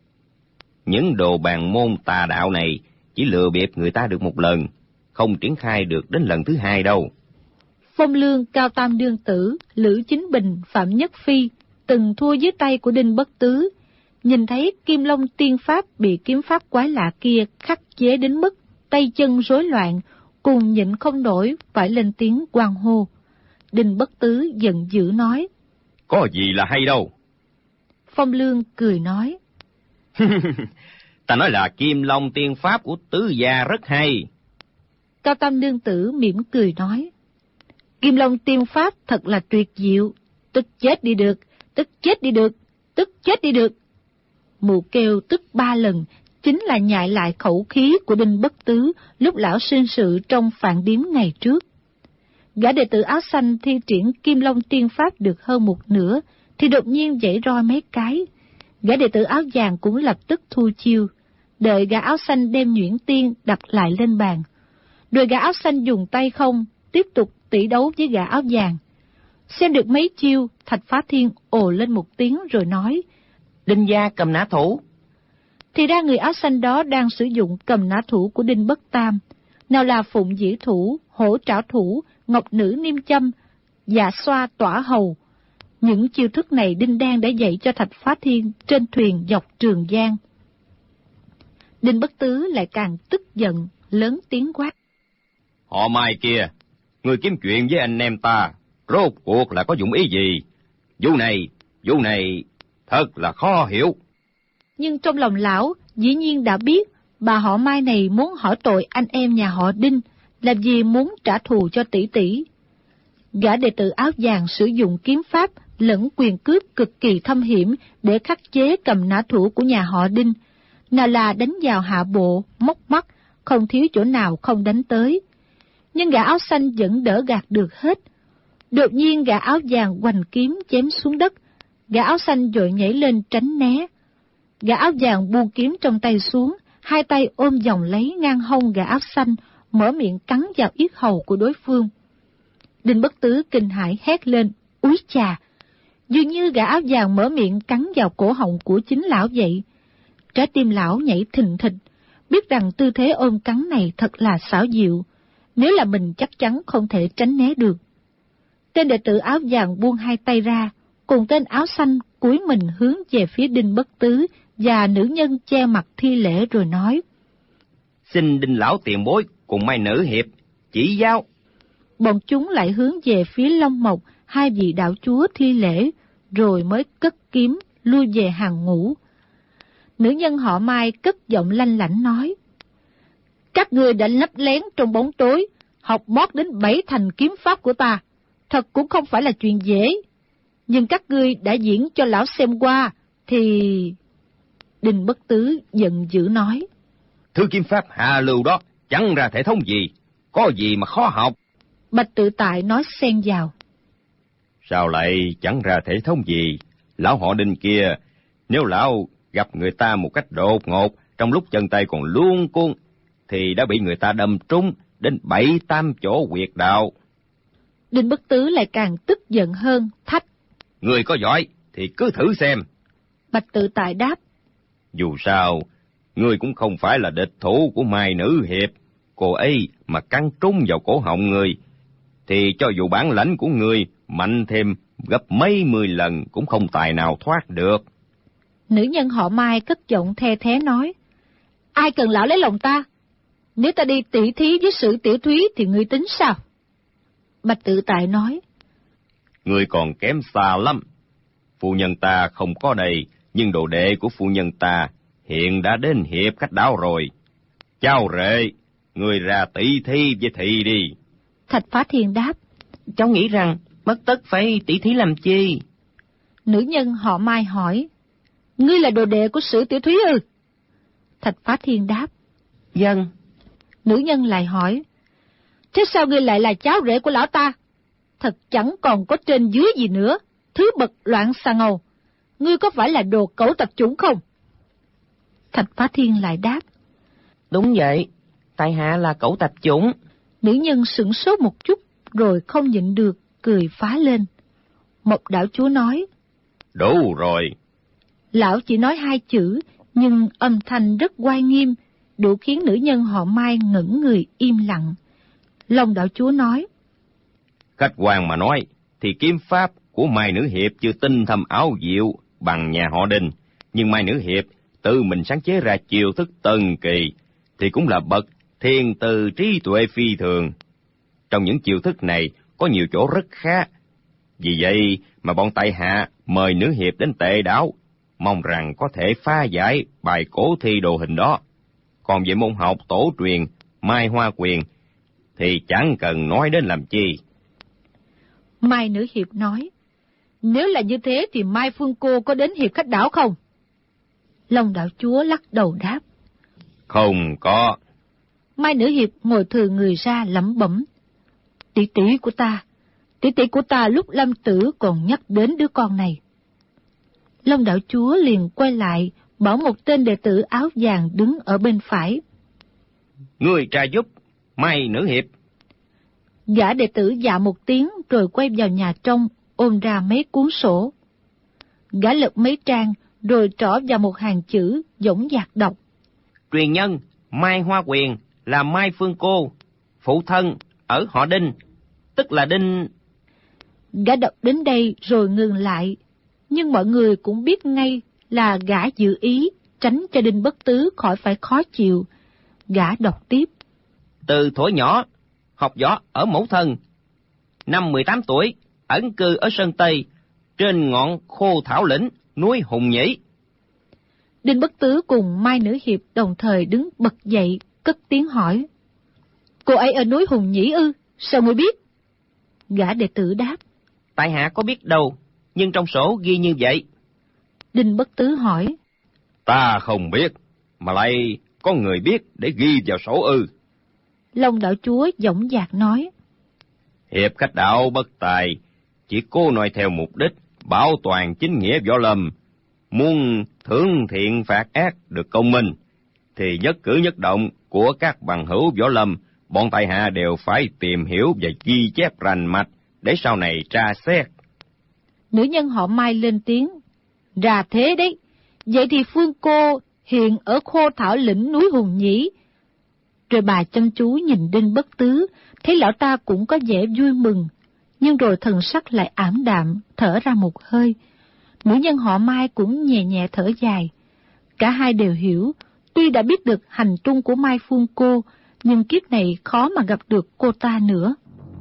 Những đồ bàn môn tà đạo này chỉ lừa bịp người ta được một lần, không triển khai được đến lần thứ 2 đâu. Phong Lương, Cao Tam Đương Tử, Lữ Chính Bình, Phạm Nhất Phi từng thua dưới tay của Đinh Bất Tứ, nhìn thấy Kim Long tiên pháp bị kiếm pháp quái lạ kia khắc chế đến mức tay chân rối loạn, cùng nhịn không nổi phải lên tiếng hoan hô. Đinh Bất Tứ giận dữ nói: Có gì là hay đâu. Phong Lương cười nói: Ta nói là Kim Long tiên pháp của tứ gia rất hay. Cao Tam Nương Tử mỉm cười nói: Kim Long tiên pháp thật là tuyệt diệu, tức chết đi được, tức chết đi được, tức chết đi được. Mụ kêu tức 3 lần, chính là nhại lại khẩu khí của Đinh Bất Tứ lúc lão sinh sự trong Phạn Điếm ngày trước. Gã đệ tử áo xanh thi triển Kim Long tiên pháp được hơn một nửa, thì đột nhiên giãy roi mấy cái. Gã đệ tử áo vàng cũng lập tức thu chiêu, đợi gã áo xanh đem nhuyễn tiên đặt lại lên bàn. Rồi gã áo xanh dùng tay không, tiếp tục tỷ đấu với gã áo vàng. Xem được mấy chiêu, Thạch Phá Thiên ồ lên một tiếng rồi nói: Đinh gia cầm nã thủ. Thì ra người áo xanh đó đang sử dụng cầm nã thủ của Đinh Bất Tam, nào là Phụng Dĩ Thủ, Hổ Trảo Thủ, Ngọc Nữ Niêm Châm, Dạ Xoa Tỏa Hầu. Những chiêu thức này Đinh Đan đã dạy cho Thạch Phá Thiên trên thuyền dọc Trường Giang. Đinh Bất Tứ lại càng tức giận, lớn tiếng quát: Họ Mai kia, người kiếm chuyện với anh em ta, rốt cuộc là có dụng ý gì? Vụ này thật là khó hiểu. Nhưng trong lòng lão dĩ nhiên đã biết bà họ Mai này muốn hỏi tội anh em nhà họ Đinh, làm gì muốn trả thù cho tỷ tỷ. Gã đệ tử áo vàng sử dụng kiếm pháp lẫn quyền cướp cực kỳ thâm hiểm để khắc chế cầm nã thủ của nhà họ Đinh, nào là đánh vào hạ bộ, móc mắt, không thiếu chỗ nào không đánh tới. Nhưng gã áo xanh vẫn đỡ gạt được hết. Đột nhiên gã áo vàng hoành kiếm chém xuống đất, gã áo xanh vội nhảy lên tránh né. Gã áo vàng buông kiếm trong tay xuống, hai tay ôm vòng lấy ngang hông gã áo xanh, mở miệng cắn vào yết hầu của đối phương. Đinh Bất Tứ kinh hãi hét lên: Úi chà! Dường như gã áo vàng mở miệng cắn vào cổ họng của chính lão vậy. Trái tim lão nhảy thình thịch, biết rằng tư thế ôm cắn này thật là xảo diệu, nếu là mình chắc chắn không thể tránh né được. Tên đệ tử áo vàng buông hai tay ra, cùng tên áo xanh cúi mình hướng về phía Đinh Bất Tứ và nữ nhân che mặt thi lễ rồi nói: Xin Đinh lão tiền bối cùng Mai nữ hiệp chỉ giáo. Bọn chúng lại hướng về phía Long Mộc, hai vị đạo chúa thi lễ, rồi mới cất kiếm lui về hàng ngũ. Nữ nhân họ Mai cất giọng lanh lảnh nói: Các ngươi đã lấp lén trong bóng tối, học mót đến 7 thành kiếm pháp của ta, thật cũng không phải là chuyện dễ. Nhưng các ngươi đã diễn cho lão xem qua, thì... Đinh Bất Tứ giận dữ nói: Thứ kiếm pháp hạ lưu đó chẳng ra thể thống gì, có gì mà khó học. Bạch Tự Tại nói xen vào: Sao lại chẳng ra thể thống gì? Lão họ Đinh kia, nếu lão gặp người ta một cách đột ngột, trong lúc chân tay còn luống cuống, thì đã bị người ta đâm trúng đến 7-8 chỗ huyệt đạo. Đinh Bất Tứ lại càng tức giận hơn, thách: Người có giỏi thì cứ thử xem. Bạch Tự Tại đáp: Dù sao, ngươi cũng không phải là địch thủ của Mai nữ hiệp. Cô ấy mà cắn trúng vào cổ họng ngươi, thì cho dù bản lãnh của ngươi mạnh thêm gấp mấy 10 lần cũng không tài nào thoát được. Nữ nhân họ Mai cất giọng the thé nói: Ai cần lão lấy lòng ta? Nếu ta đi tỉ thí với Sử Tiểu Thúy thì ngươi tính sao? Bạch Tự Tại nói: Ngươi còn kém xa lắm. Phu nhân ta không có đây, nhưng đồ đệ của phu nhân ta hiện đã đến hiệp khách đáo rồi. Cháu rể, ngươi ra tỷ thí với thị đi. Thạch Phá Thiên đáp: Cháu nghĩ rằng bất tất phải tỷ thí làm chi. Nữ nhân họ Mai hỏi: Ngươi là đồ đệ của Sử Tiểu Thúy ư? Thạch Phá Thiên đáp: Dân. Nữ nhân lại hỏi: Thế sao ngươi lại là cháu rể của lão ta? Thật chẳng còn có trên dưới gì nữa, thứ bậc loạn xà ngầu. Ngươi có phải là đồ cẩu tạp chủng không? Thạch Phá Thiên lại đáp: Đúng vậy, tại hạ là cẩu tạp chủng. Nữ nhân sửng sốt một chút, rồi không nhịn được, cười phá lên. Một đạo chúa nói: Đủ rồi. Lão chỉ nói 2 chữ, nhưng âm thanh rất oai nghiêm, đủ khiến nữ nhân họ Mai ngẩn người im lặng. Long đạo chúa nói: Khách quan mà nói, thì kiếm pháp của Mai nữ hiệp chưa tinh thâm áo diệu bằng nhà họ Đinh, nhưng Mai nữ hiệp tự mình sáng chế ra chiêu thức tân kỳ, thì cũng là bậc Thiền từ trí tuệ phi thường. Trong những chiêu thức này có nhiều chỗ rất khá. Vì vậy mà bọn tại hạ mời nữ hiệp đến Tệ Đảo, mong rằng có thể phá giải bài cổ thi đồ hình đó. Còn về môn học tổ truyền Mai Hoa Quyền thì chẳng cần nói đến làm chi. Mai nữ hiệp nói, nếu là như thế thì Mai Phương cô có đến hiệp khách đảo không? Long đạo chúa lắc đầu đáp, Không có. Mai nữ hiệp ngồi thừa người ra lẩm bẩm, tỷ tỷ của ta lúc lâm tử còn nhắc đến đứa con này. Long đạo chúa liền quay lại, bảo một tên đệ tử áo vàng đứng ở bên phải, Ngươi tra giúp Mai nữ hiệp. Gã đệ tử dạ một tiếng rồi quay vào nhà trong, ôm ra mấy cuốn sổ. Gã lật mấy trang rồi trỏ vào một hàng chữ, dõng dạc đọc. Truyền nhân Mai Hoa Quyền là Mai Phương cô, phụ thân ở họ Đinh, tức là Đinh. Gã đọc đến đây rồi ngừng lại, nhưng mọi người cũng biết ngay là gã dự ý tránh cho Đinh Bất Tứ khỏi phải khó chịu. Gã đọc tiếp. Từ thuở nhỏ, học võ ở mẫu thân. Năm 18 tuổi, ẩn cư ở Sơn Tây, trên ngọn Khô Thảo Lĩnh, núi Hùng Nhĩ. Đinh Bất Tứ cùng Mai nữ hiệp đồng thời đứng bật dậy, cất tiếng hỏi. Cô ấy ở núi Hùng Nhĩ ư? Sao ngươi biết? Gã đệ tử đáp. Tại hạ có biết đâu, nhưng trong sổ ghi như vậy. Đinh Bất Tứ hỏi. Ta không biết, mà lại có người biết để ghi vào sổ ư? Long đạo chúa dõng dạc nói. Hiệp khách đạo bất tài, chỉ cố nói theo mục đích bảo toàn chính nghĩa võ lâm, muốn thưởng thiện phạt ác được công minh, thì nhất cử nhất động của các bằng hữu võ lâm, bọn tại hạ đều phải tìm hiểu và ghi chép rành mạch để sau này tra xét. Nữ nhân họ Mai lên tiếng. Ra thế đấy, vậy thì Phương cô hiện ở Khô Thảo Lĩnh núi Hùng Nhĩ. Rồi bà chăm chú nhìn Đinh Bất Tứ, thấy lão ta cũng có vẻ vui mừng, nhưng rồi thần sắc lại ảm đạm, thở ra một hơi. Nữ nhân họ Mai cũng nhẹ nhẹ thở dài. Cả hai đều hiểu, tuy đã biết được hành tung của Mai Phương cô, nhưng kiếp này khó mà gặp được cô ta nữa.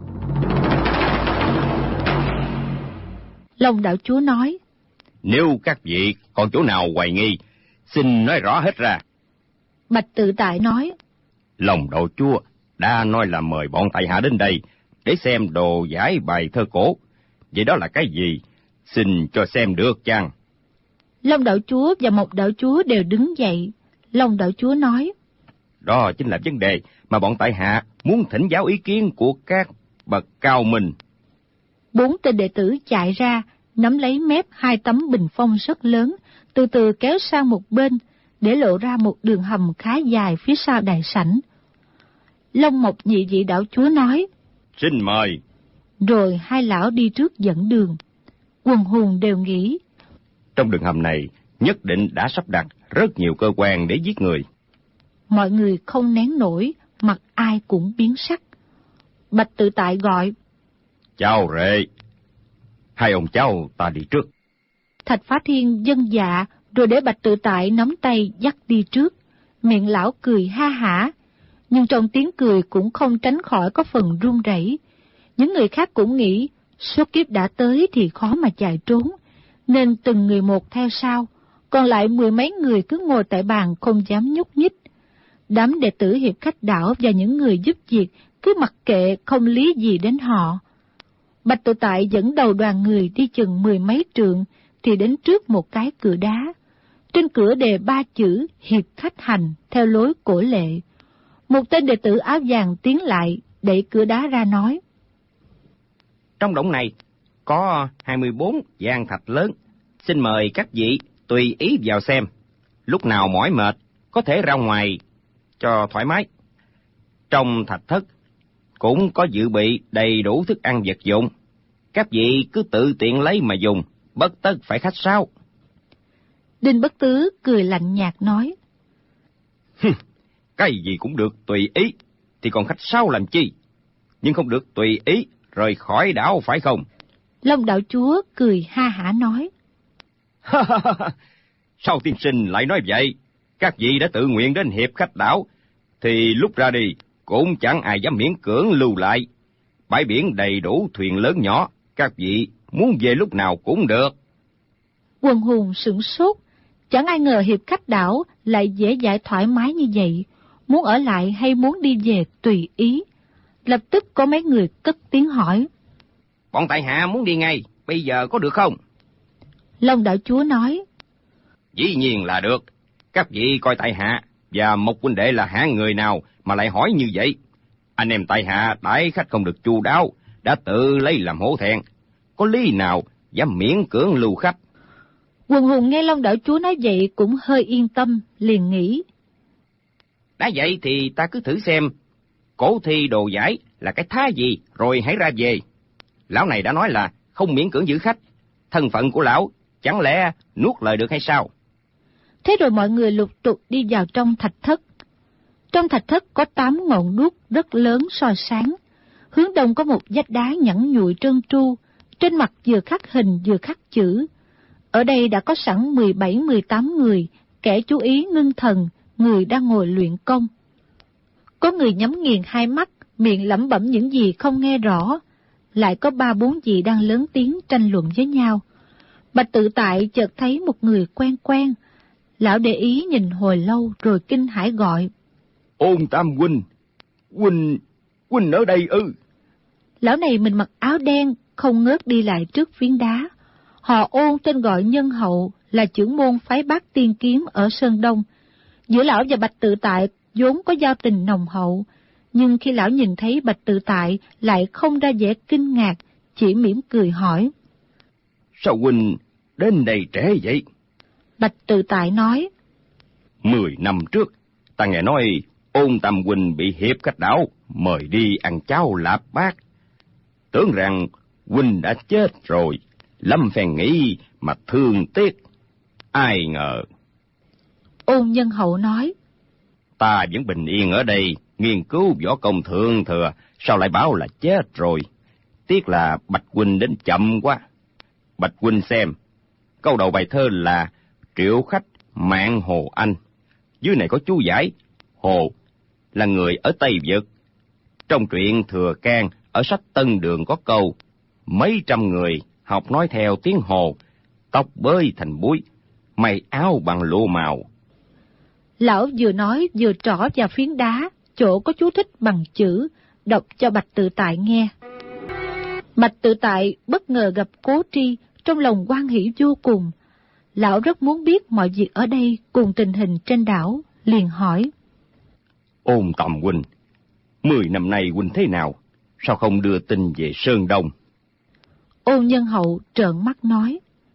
Long đạo chúa nói. Nếu các vị còn chỗ nào hoài nghi, xin nói rõ hết ra. Bạch Tự Tại nói. Long đạo chúa đã nói là mời bọn tại hạ đến đây để xem đồ giải bài thơ cổ. Vậy đó là cái gì? Xin cho xem được chăng? Long đạo chúa và Mộc đạo chúa đều đứng dậy. Long đạo chúa nói. Đó chính là vấn đề mà bọn tại hạ muốn thỉnh giáo ý kiến của các bậc cao minh. 4 tên đệ tử chạy ra, nắm lấy mép 2 tấm bình phong rất lớn, từ từ kéo sang một bên, để lộ ra một đường hầm khá dài phía sau đại sảnh. Long Mộc nhị vị đạo chúa nói. Xin mời. Rồi hai lão đi trước dẫn đường. Quần hùng đều nghĩ. Trong đường hầm này, nhất định đã sắp đặt rất nhiều cơ quan để giết người. Mọi người không nén nổi, mặt ai cũng biến sắc. Bạch Tự Tại gọi. Chào rể. Hai ông cháu ta đi trước. Thạch Phá Thiên vâng dạ, rồi để Bạch Tự Tại nắm tay dắt đi trước. Miệng lão cười ha hả, nhưng trong tiếng cười cũng không tránh khỏi có phần run rẩy. Những người khác cũng nghĩ, số kiếp đã tới thì khó mà chạy trốn, nên từng người một theo sau, còn lại 10 mấy người cứ ngồi tại bàn không dám nhúc nhích. Đám đệ tử hiệp khách đảo và những người giúp việc cứ mặc kệ không lý gì đến họ. Bạch Tự Tại dẫn đầu đoàn người đi chừng 10 mấy trượng thì đến trước một cái cửa đá. Trên cửa đề 3 chữ hiệp khách hành theo lối cổ lệ. Một tên đệ tử áo vàng tiến lại, đẩy cửa đá ra nói. Trong động này có 24 gian thạch lớn, xin mời các vị tùy ý vào xem. Lúc nào mỏi mệt có thể ra ngoài cho thoải mái. Trong thạch thất cũng có dự bị đầy đủ thức ăn vật dụng. Các vị cứ tự tiện lấy mà dùng, bất tất phải khách sáo. Đinh Bất Tứ cười lạnh nhạt nói. Cái gì cũng được tùy ý, thì còn khách sáo làm chi? Nhưng không được tùy ý rời khỏi đảo phải không? Long đạo chúa cười ha hả nói. Sao tiên sinh lại nói vậy? Các vị đã tự nguyện đến hiệp khách đảo, thì lúc ra đi cũng chẳng ai dám miễn cưỡng lưu lại. Bãi biển đầy đủ thuyền lớn nhỏ, các vị muốn về lúc nào cũng được. Quần hùng sửng sốt, chẳng ai ngờ hiệp khách đảo lại dễ dãi thoải mái như vậy, muốn ở lại hay muốn đi về tùy ý. Lập tức có mấy người cất tiếng hỏi: Bọn tại hạ muốn đi ngay, bây giờ có được không? Long đảo chúa nói: Dĩ nhiên là được. Các vị coi tại hạ và một huynh đệ là hạng người nào mà lại hỏi như vậy? Anh em tại hạ đãi khách không được chu đáo, đã tự lấy làm hổ thẹn. Có lý nào dám miễn cưỡng lưu khách? Quần hùng nghe Long đảo chúa nói vậy cũng hơi yên tâm, liền nghĩ: Đã vậy thì ta cứ thử xem cổ thi đồ giải là cái thá gì, rồi hãy ra về. Lão này đã nói là không miễn cưỡng giữ khách, thân phận của lão chẳng lẽ nuốt lời được hay sao? Thế rồi mọi người lục tục đi vào trong thạch thất. Trong thạch thất có 8 ngọn đuốc rất lớn soi sáng. Hướng đông có một vách đá nhẵn nhụi trơn tru, trên mặt vừa khắc hình vừa khắc chữ. Ở đây đã có sẵn 17-18 người, kẻ chú ý ngưng thần, người đang ngồi luyện công. Có người nhắm nghiền hai mắt, miệng lẩm bẩm những gì không nghe rõ. Lại có 3-4 vị đang lớn tiếng tranh luận với nhau. Bạch Tự Tại chợt thấy một người quen quen. Lão để ý nhìn hồi lâu rồi kinh hãi gọi: Ôn Tam huynh, huynh ở đây ư? Lão này mình mặc áo đen, không ngớt đi lại trước phiến đá. Họ Ôn tên gọi Nhân Hậu, là trưởng môn phái Bát Tiên Kiếm ở Sơn Đông. Giữa lão và Bạch Tự Tại vốn có giao tình nồng hậu, nhưng khi lão nhìn thấy Bạch Tự Tại lại không ra vẻ kinh ngạc, chỉ mỉm cười hỏi: Sao huynh đến đây trễ vậy? Bạch Tự Tại nói: 10 năm trước, ta nghe nói Ôn Tam huynh bị hiệp khách đảo mời đi ăn cháo lạp bát. Tưởng rằng huynh đã chết rồi, lâm phen nghĩ mà thương tiếc. Ai ngờ. Ôn Nhân Hậu nói: Ta vẫn bình yên ở đây, nghiên cứu võ công thượng thừa, sao lại báo là chết rồi? Tiếc là Bạch huynh đến chậm quá. Bạch huynh xem, câu đầu bài thơ là Triệu khách mạng Hồ Anh. Dưới này có chú giải, Hồ là người ở Tây Vực. Trong truyện Thừa Can ở sách Tân Đường có câu: mấy trăm người học nói theo tiếng Hồ, tóc bơi thành búi, may áo bằng lụa màu. Lão vừa nói vừa trỏ vào phiến đá, chỗ có chú thích bằng chữ, đọc cho Bạch Tự Tại nghe. Bạch Tự Tại bất ngờ gặp Cố Tri, trong lòng hoan hỉ vô cùng. Lão rất muốn biết mọi việc ở đây cùng tình hình trên đảo, liền hỏi: Ôn Tầm huynh, 10 năm nay huynh thế nào? Sao không đưa tin về Sơn Đông? Ôn Nhân Hậu trợn mắt nói: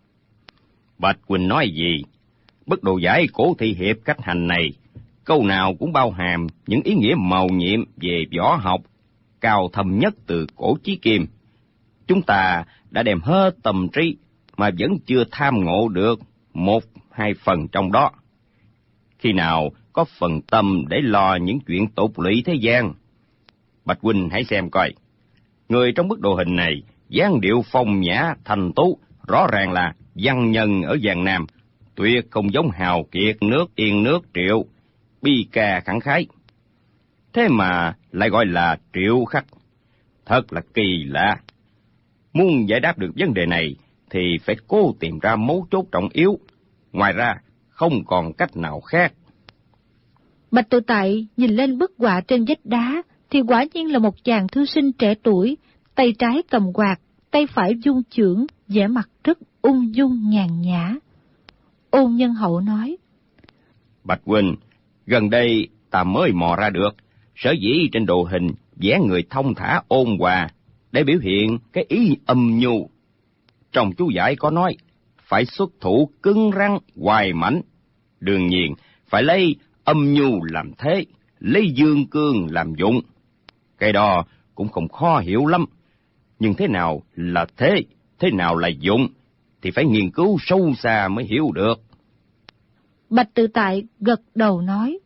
Bạch huynh nói gì? Bất đồ giải cổ thị hiệp cách hành này, câu nào cũng bao hàm những ý nghĩa mầu nhiệm về võ học, cao thâm nhất từ cổ chí kim. Chúng ta đã đem hết tâm trí mà vẫn chưa tham ngộ được 1-2 phần trong đó. Khi nào có phần tâm để lo những chuyện tục lụy thế gian? Bạch huynh hãy xem coi, người trong bức đồ hình này dáng điệu phong nhã thành tú, rõ ràng là văn nhân ở Giang Nam, tuyệt không giống hào kiệt nước Yên nước Triệu, bi ca khẳng khái. Thế mà lại gọi là Triệu khách, thật là kỳ lạ. Muốn giải đáp được vấn đề này thì phải cố tìm ra mấu chốt trọng yếu, ngoài ra không còn cách nào khác. Bạch Tự Tại nhìn lên bức họa trên vách đá thì quả nhiên là một chàng thư sinh trẻ tuổi, tay trái cầm quạt, tay phải vung chưởng, vẻ mặt rất ung dung nhàn nhã. Ôn Nhân Hậu nói: Bạch huynh, gần đây ta mới mò ra được, sở dĩ trên đồ hình vẽ người thông thả ôn hòa để biểu hiện cái ý âm nhu. Trong chú giải có nói phải xuất thủ cứng rắn hoài mãnh, đương nhiên phải lấy âm nhu làm thế, lấy dương cương làm dụng. Cái đó cũng không khó hiểu lắm, nhưng thế nào là thế, thế nào là dụng thì phải nghiên cứu sâu xa mới hiểu được. Bạch Tự Tại gật đầu nói: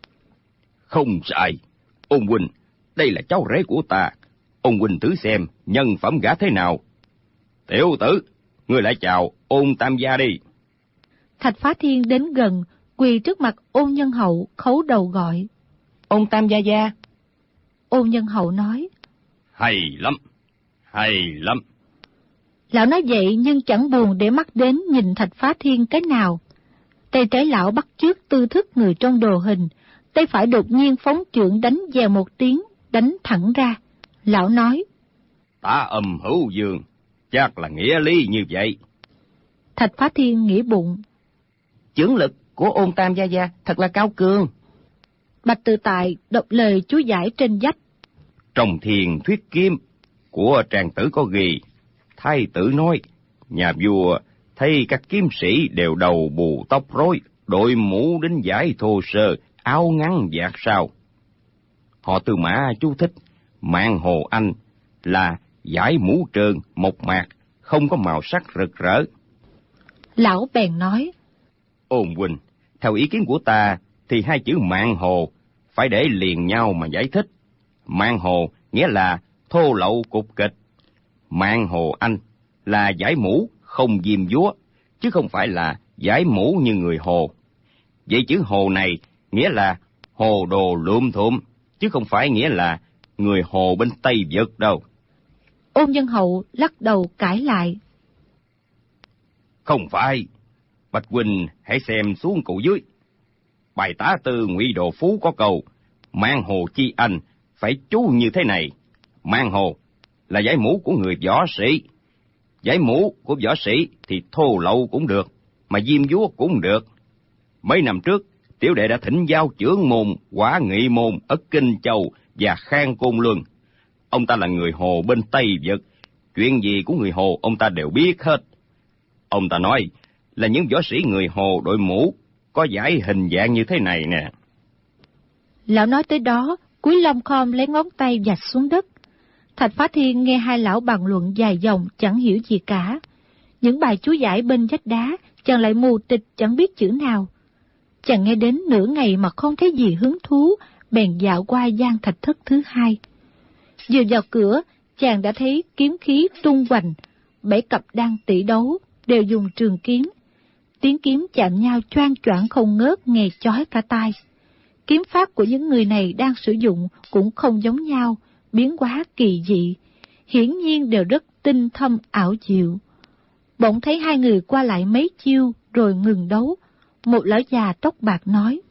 Không sai, ôn huynh, đây là cháu rể của ta. Ôn huynh thử xem nhân phẩm gã thế nào. Tiểu tử, ngươi lại chào Ôn tam gia đi. Thạch Phá Thiên đến gần, quỳ trước mặt Ôn Nhân Hậu khấu đầu gọi: Ôn Tam gia gia. Ôn Nhân Hậu nói. Hay lắm, hay lắm. Lão nói vậy nhưng chẳng buồn để mắt đến nhìn Thạch Phá Thiên cái nào. Tay trái lão bắt chước tư thức người trong đồ hình, tay phải đột nhiên phóng chưởng đánh dèo một tiếng, đánh thẳng ra. Lão nói. Tả Âm Hữu Dương, chắc là nghĩa lý như vậy. Thạch Phá Thiên nghĩ bụng. Chưởng lực của Ôn Tam gia gia thật là cao cường. Bạch Tự Tại đọc lời chú giải trên vách. Trong Thiền Thuyết Kiếm của Trang Tử có ghi, Thái tử nói, nhà vua thấy các kiếm sĩ đều đầu bù tóc rối, đội mũ đính dải thô sơ, áo ngắn vạt sao. Họ Tư Mã chú thích, Mạng Hồ Anh là dải mũ trơn, mộc mạc, không có màu sắc rực rỡ. Lão bèn nói. Ôn huynh, theo ý kiến của ta, thì hai chữ Mạng Hồ phải để liền nhau mà giải thích. Mạng Hồ nghĩa là thô lậu cục kịch. Mạng Hồ Anh là dải mũ không diêm dúa, chứ không phải là dải mũ như người Hồ. Vậy chữ Hồ này nghĩa là hồ đồ lụm thụm, chứ không phải nghĩa là người Hồ bên Tây Vực đâu. Ôn Nhân Hậu lắc đầu cãi lại. Không phải, Bạch huynh hãy xem xuống câu dưới. Bài Tả Tư Ngụy Đồ Phú có câu, Mạng Hồ chi anh, phải chú như thế này. Mạng Hồ là dải mũ của người võ sĩ. Dải mũ của võ sĩ thì thô lậu cũng được, mà diêm dúa cũng được. Mấy năm trước, tiểu đệ đã thỉnh giáo chưởng môn, Quả Nghị môn ở Kinh Châu và Khang Côn Luân. Ông ta là người Hồ bên Tây Vực, chuyện gì của người Hồ ông ta đều biết hết. Ông ta nói là những võ sĩ người Hồ đội mũ có dải hình dạng như thế này nè. Lão nói tới đó, cúi lom khom lấy ngón tay vạch xuống đất. Thạch Phá Thiên nghe hai lão bàn luận dài dòng chẳng hiểu gì cả. Những bài chú giải bên vách đá, chàng lại mù tịch chẳng biết chữ nào. Chàng nghe đến nửa ngày mà không thấy gì hứng thú, bèn dạo qua gian thạch thất thứ hai. Vừa vào cửa, chàng đã thấy kiếm khí tung hoành, 7 cặp đang tỷ đấu, đều dùng trường kiếm. Tiếng kiếm chạm nhau choang choảng không ngớt, nghe chói cả tai. Kiếm pháp của những người này đang sử dụng cũng không giống nhau, biến hóa kỳ dị, hiển nhiên đều rất tinh thâm ảo diệu. Bỗng thấy hai người qua lại mấy chiêu rồi ngừng đấu. Một lão già tóc bạc nói.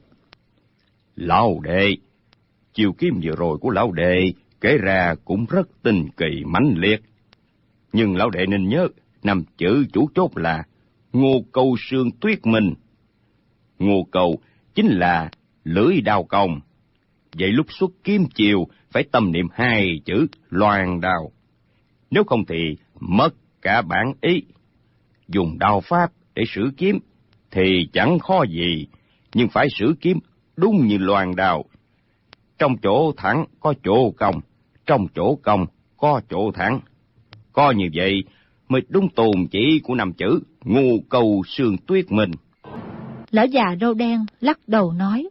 Lão đệ, chiêu kiếm vừa rồi của lão đệ kể ra cũng rất tinh kỳ mãnh liệt. Nhưng lão đệ nên nhớ, 5 chữ chủ chốt là Ngô Câu Sương Tuyết Minh. Ngô Câu chính là lưỡi đao công. Vậy lúc xuất kiếm chiều phải tâm niệm 2 chữ loan đao. Nếu không thì mất cả bản ý. Dùng đao pháp để sử kiếm thì chẳng khó gì, nhưng phải sử kiếm đúng như loan đao. Trong chỗ thẳng có chỗ cong, trong chỗ cong có chỗ thẳng. Có như vậy mới đúng tồn chỉ của 5 chữ Ngô Câu Sương Tuyết Minh. Lão già râu đen lắc đầu nói.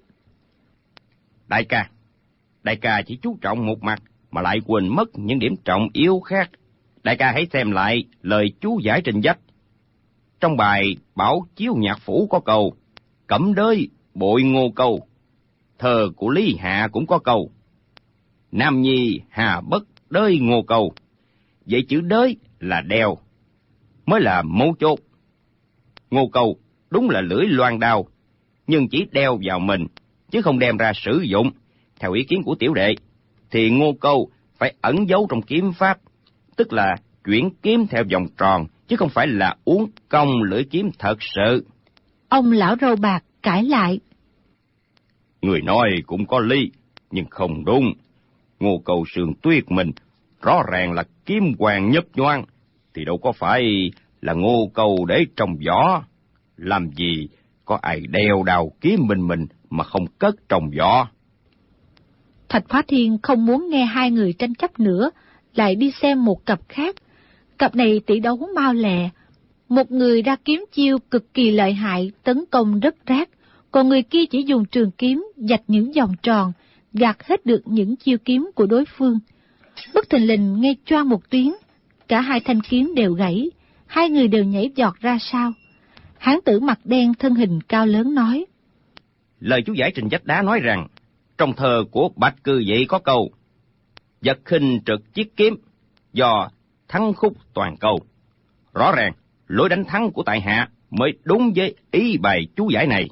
Đại ca chỉ chú trọng một mặt mà lại quên mất những điểm trọng yếu khác. Đại ca hãy xem lại lời chú giải trên vách. Trong bài Bảo Chiếu Nhạc Phủ có câu, cẩm đới bội Ngô Câu. Thơ của Lý Hạ cũng có câu, Nam Nhi hà bất đới Ngô Câu. Vậy chữ đới là đeo, mới là mấu chốt. Ngô Câu đúng là lưỡi loan đao, nhưng chỉ đeo vào mình, chứ không đem ra sử dụng. Theo ý kiến của tiểu đệ, thì Ngô Câu phải ẩn giấu trong kiếm pháp, tức là chuyển kiếm theo vòng tròn, chứ không phải là uốn cong lưỡi kiếm thật sự. Ông lão râu bạc cãi lại. Người nói cũng có lý, nhưng không đúng. Ngô Câu Sương Tuyết Minh rõ ràng là kiếm hoàng nhấp nhoáng, thì đâu có phải là Ngô Câu để trong vỏ. Làm gì có ai đeo đào kiếm mình mà không cất trong vỏ. Thạch Phá Thiên không muốn nghe hai người tranh chấp nữa, lại đi xem một cặp khác. Cặp này tỷ đấu mau lẹ. Một người ra kiếm chiêu cực kỳ lợi hại, tấn công rất rát, còn người kia chỉ dùng trường kiếm vạch những vòng tròn, gạt hết được những chiêu kiếm của đối phương. Bất thình lình nghe choang một tiếng, cả hai thanh kiếm đều gãy, hai người đều nhảy giọt ra sau. Hán tử mặt đen thân hình cao lớn nói. Lời chú giải trên vách đá nói rằng, Trong thơ của Bạch Cư Dị có câu: vật khinh trực chiết kiếm, do thắng khúc toàn câu. Rõ ràng lối đánh thắng của tại hạ mới đúng với ý bài chú giải này.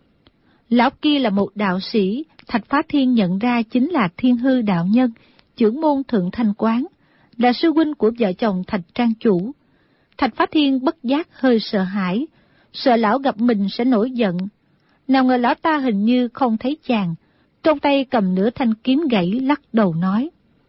Lão kia là một đạo sĩ, Thạch Phá Thiên nhận ra chính là Thiên Hư đạo nhân, trưởng môn Thượng Thanh Quán, là sư huynh của vợ chồng Thạch Trang chủ. Thạch Phá Thiên bất giác hơi sợ hãi, sợ lão gặp mình sẽ nổi giận. Nào ngờ lão ta hình như không thấy chàng, trong tay cầm nửa thanh kiếm gãy lắc đầu nói: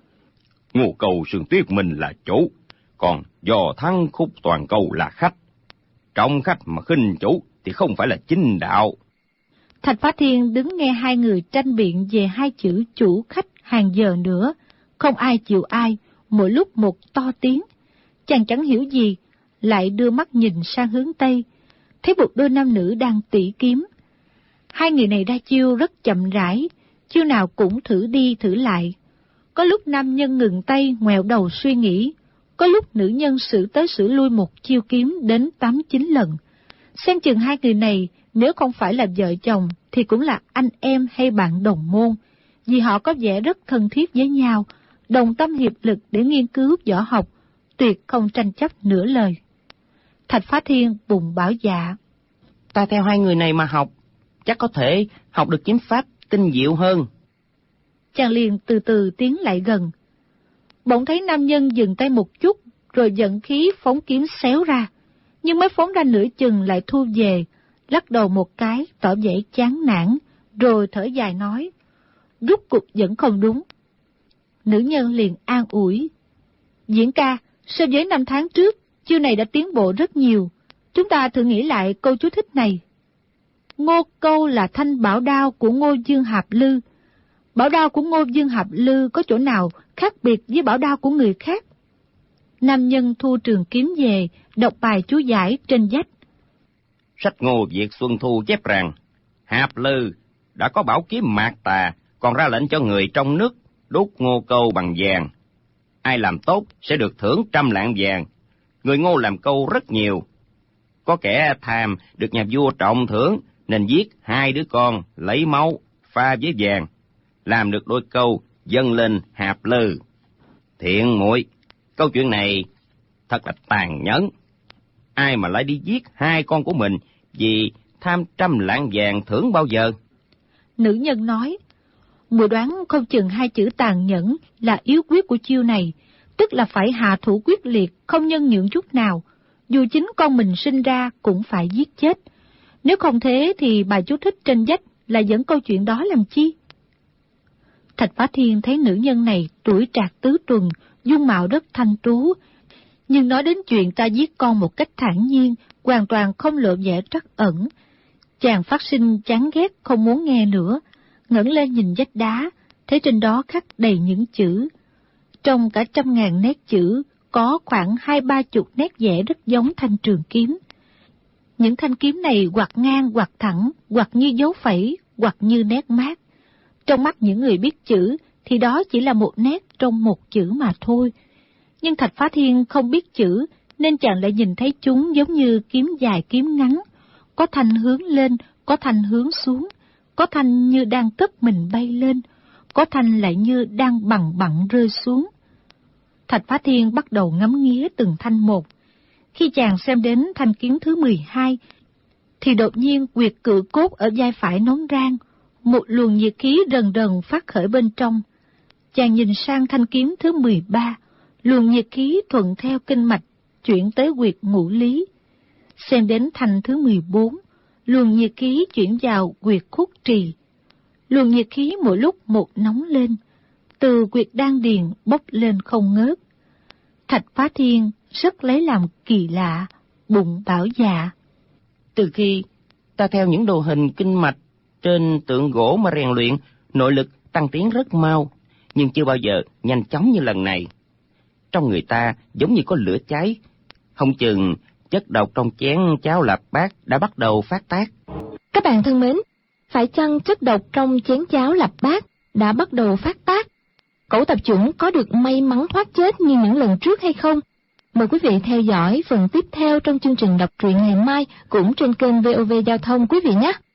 Ngô Cầu Sương Tuyết mình là chủ, còn do thắng khúc toàn câu là khách. Trong khách mà khinh chủ thì không phải là chính đạo. Thạch Phá Thiên đứng nghe hai người tranh biện về hai chữ chủ khách hàng giờ nữa, không ai chịu ai, mỗi lúc một to tiếng. Chàng chẳng hiểu gì, lại đưa mắt nhìn sang hướng Tây, thấy một đôi nam nữ đang tỉ kiếm. Hai người này ra chiêu rất chậm rãi, chiêu nào cũng thử đi thử lại. Có lúc nam nhân ngừng tay ngoẹo đầu suy nghĩ, có lúc nữ nhân xử tới xử lui một chiêu kiếm đến 8-9 lần. Xem chừng hai người này nếu không phải là vợ chồng thì cũng là anh em hay bạn đồng môn, vì họ có vẻ rất thân thiết với nhau, đồng tâm hiệp lực để nghiên cứu võ học, tuyệt không tranh chấp nửa lời. Thạch Phá Thiên bùng bảo dạ: Ta theo hai người này mà học, chắc có thể học được kiếm pháp tinh diệu hơn. Chàng liền từ từ tiến lại gần. Bỗng thấy nam nhân dừng tay một chút, rồi giận khí phóng kiếm xéo ra, nhưng mới phóng ra nửa chừng lại thu về, lắc đầu một cái tỏ vẻ chán nản, rồi thở dài nói: rút cục vẫn không đúng. Nữ nhân liền an ủi: Diễn ca, so với 5 tháng trước, chiêu này đã tiến bộ rất nhiều. Chúng ta thử nghĩ lại câu chú thích này. Ngô Câu là thanh bảo đao của Ngô Dương Hạp Lư. Bảo đao của Ngô Dương Hạp Lư có chỗ nào khác biệt với bảo đao của người khác? Nam nhân thu trường kiếm về, đọc bài chú giải trên vách. Sách Ngô Việt Xuân Thu chép rằng, Hạp Lư đã có bảo kiếm Mạc Tà, còn ra lệnh cho người trong nước đúc Ngô Câu bằng vàng. Ai làm tốt sẽ được thưởng 100 lạng vàng. Người Ngô làm câu rất nhiều. Có kẻ tham được nhà vua trọng thưởng, nên giết 2 đứa con, lấy máu, pha với vàng, làm được đôi câu dâng lên Hạp Lư. Thiện muội, câu chuyện này thật là tàn nhẫn. Ai mà lại đi giết 2 con của mình vì tham 100 lạng vàng thưởng bao giờ? Nữ nhân nói: Muội đoán không chừng 2 chữ tàn nhẫn là yếu quyết của chiêu này, tức là phải hạ thủ quyết liệt, không nhân nhượng chút nào, dù chính con mình sinh ra cũng phải giết chết. Nếu không thế thì bài chú thích trên vách là dẫn câu chuyện đó làm chi? Thạch Phá Thiên thấy nữ nhân này tuổi trạc tứ tuần, dung mạo rất thanh tú, nhưng nói đến chuyện ta giết con một cách thản nhiên, hoàn toàn không lộ vẻ trắc ẩn. Chàng phát sinh chán ghét không muốn nghe nữa, ngẩng lên nhìn vách đá, thấy trên đó khắc đầy những chữ. Trong cả 100.000 nét chữ, có khoảng 20-30 nét vẽ rất giống thanh trường kiếm. Những thanh kiếm này hoặc ngang hoặc thẳng, hoặc như dấu phẩy, hoặc như nét mát. Trong mắt những người biết chữ thì đó chỉ là một nét trong một chữ mà thôi. Nhưng Thạch Phá Thiên không biết chữ, nên chàng lại nhìn thấy chúng giống như kiếm dài kiếm ngắn, có thanh hướng lên, có thanh hướng xuống, có thanh như đang cất mình bay lên, có thanh lại như đang bằng bặn rơi xuống. Thạch Phá Thiên bắt đầu ngắm nghía từng thanh một. Khi chàng xem đến thanh kiếm thứ 12, thì đột nhiên huyệt cự cốt ở vai phải nón rang, một luồng nhiệt khí rần rần phát khởi bên trong. Chàng nhìn sang thanh kiếm thứ 13, luồng nhiệt khí thuận theo kinh mạch chuyển tới huyệt ngũ lý. Xem đến thanh thứ 14, luồng nhiệt khí chuyển vào huyệt khúc trì. Luồng nhiệt khí mỗi lúc một nóng lên, từ huyệt đan điền bốc lên không ngớt. Thạch Phá Thiên rất lấy làm kỳ lạ, bụng bảo dạ: Từ khi ta theo những đồ hình kinh mạch trên tượng gỗ mà rèn luyện, nội lực tăng tiến rất mau, nhưng chưa bao giờ nhanh chóng như lần này. Trong người ta giống như có lửa cháy, không chừng chất độc trong chén cháo lạp bát đã bắt đầu phát tác. Các bạn thân mến, phải chăng chất độc trong chén cháo lạp bát đã bắt đầu phát tác? Cẩu Tập Chủng có được may mắn thoát chết như những lần trước hay không? Mời quý vị theo dõi phần tiếp theo trong chương trình đọc truyện ngày mai cũng trên kênh VOV Giao thông quý vị nhé.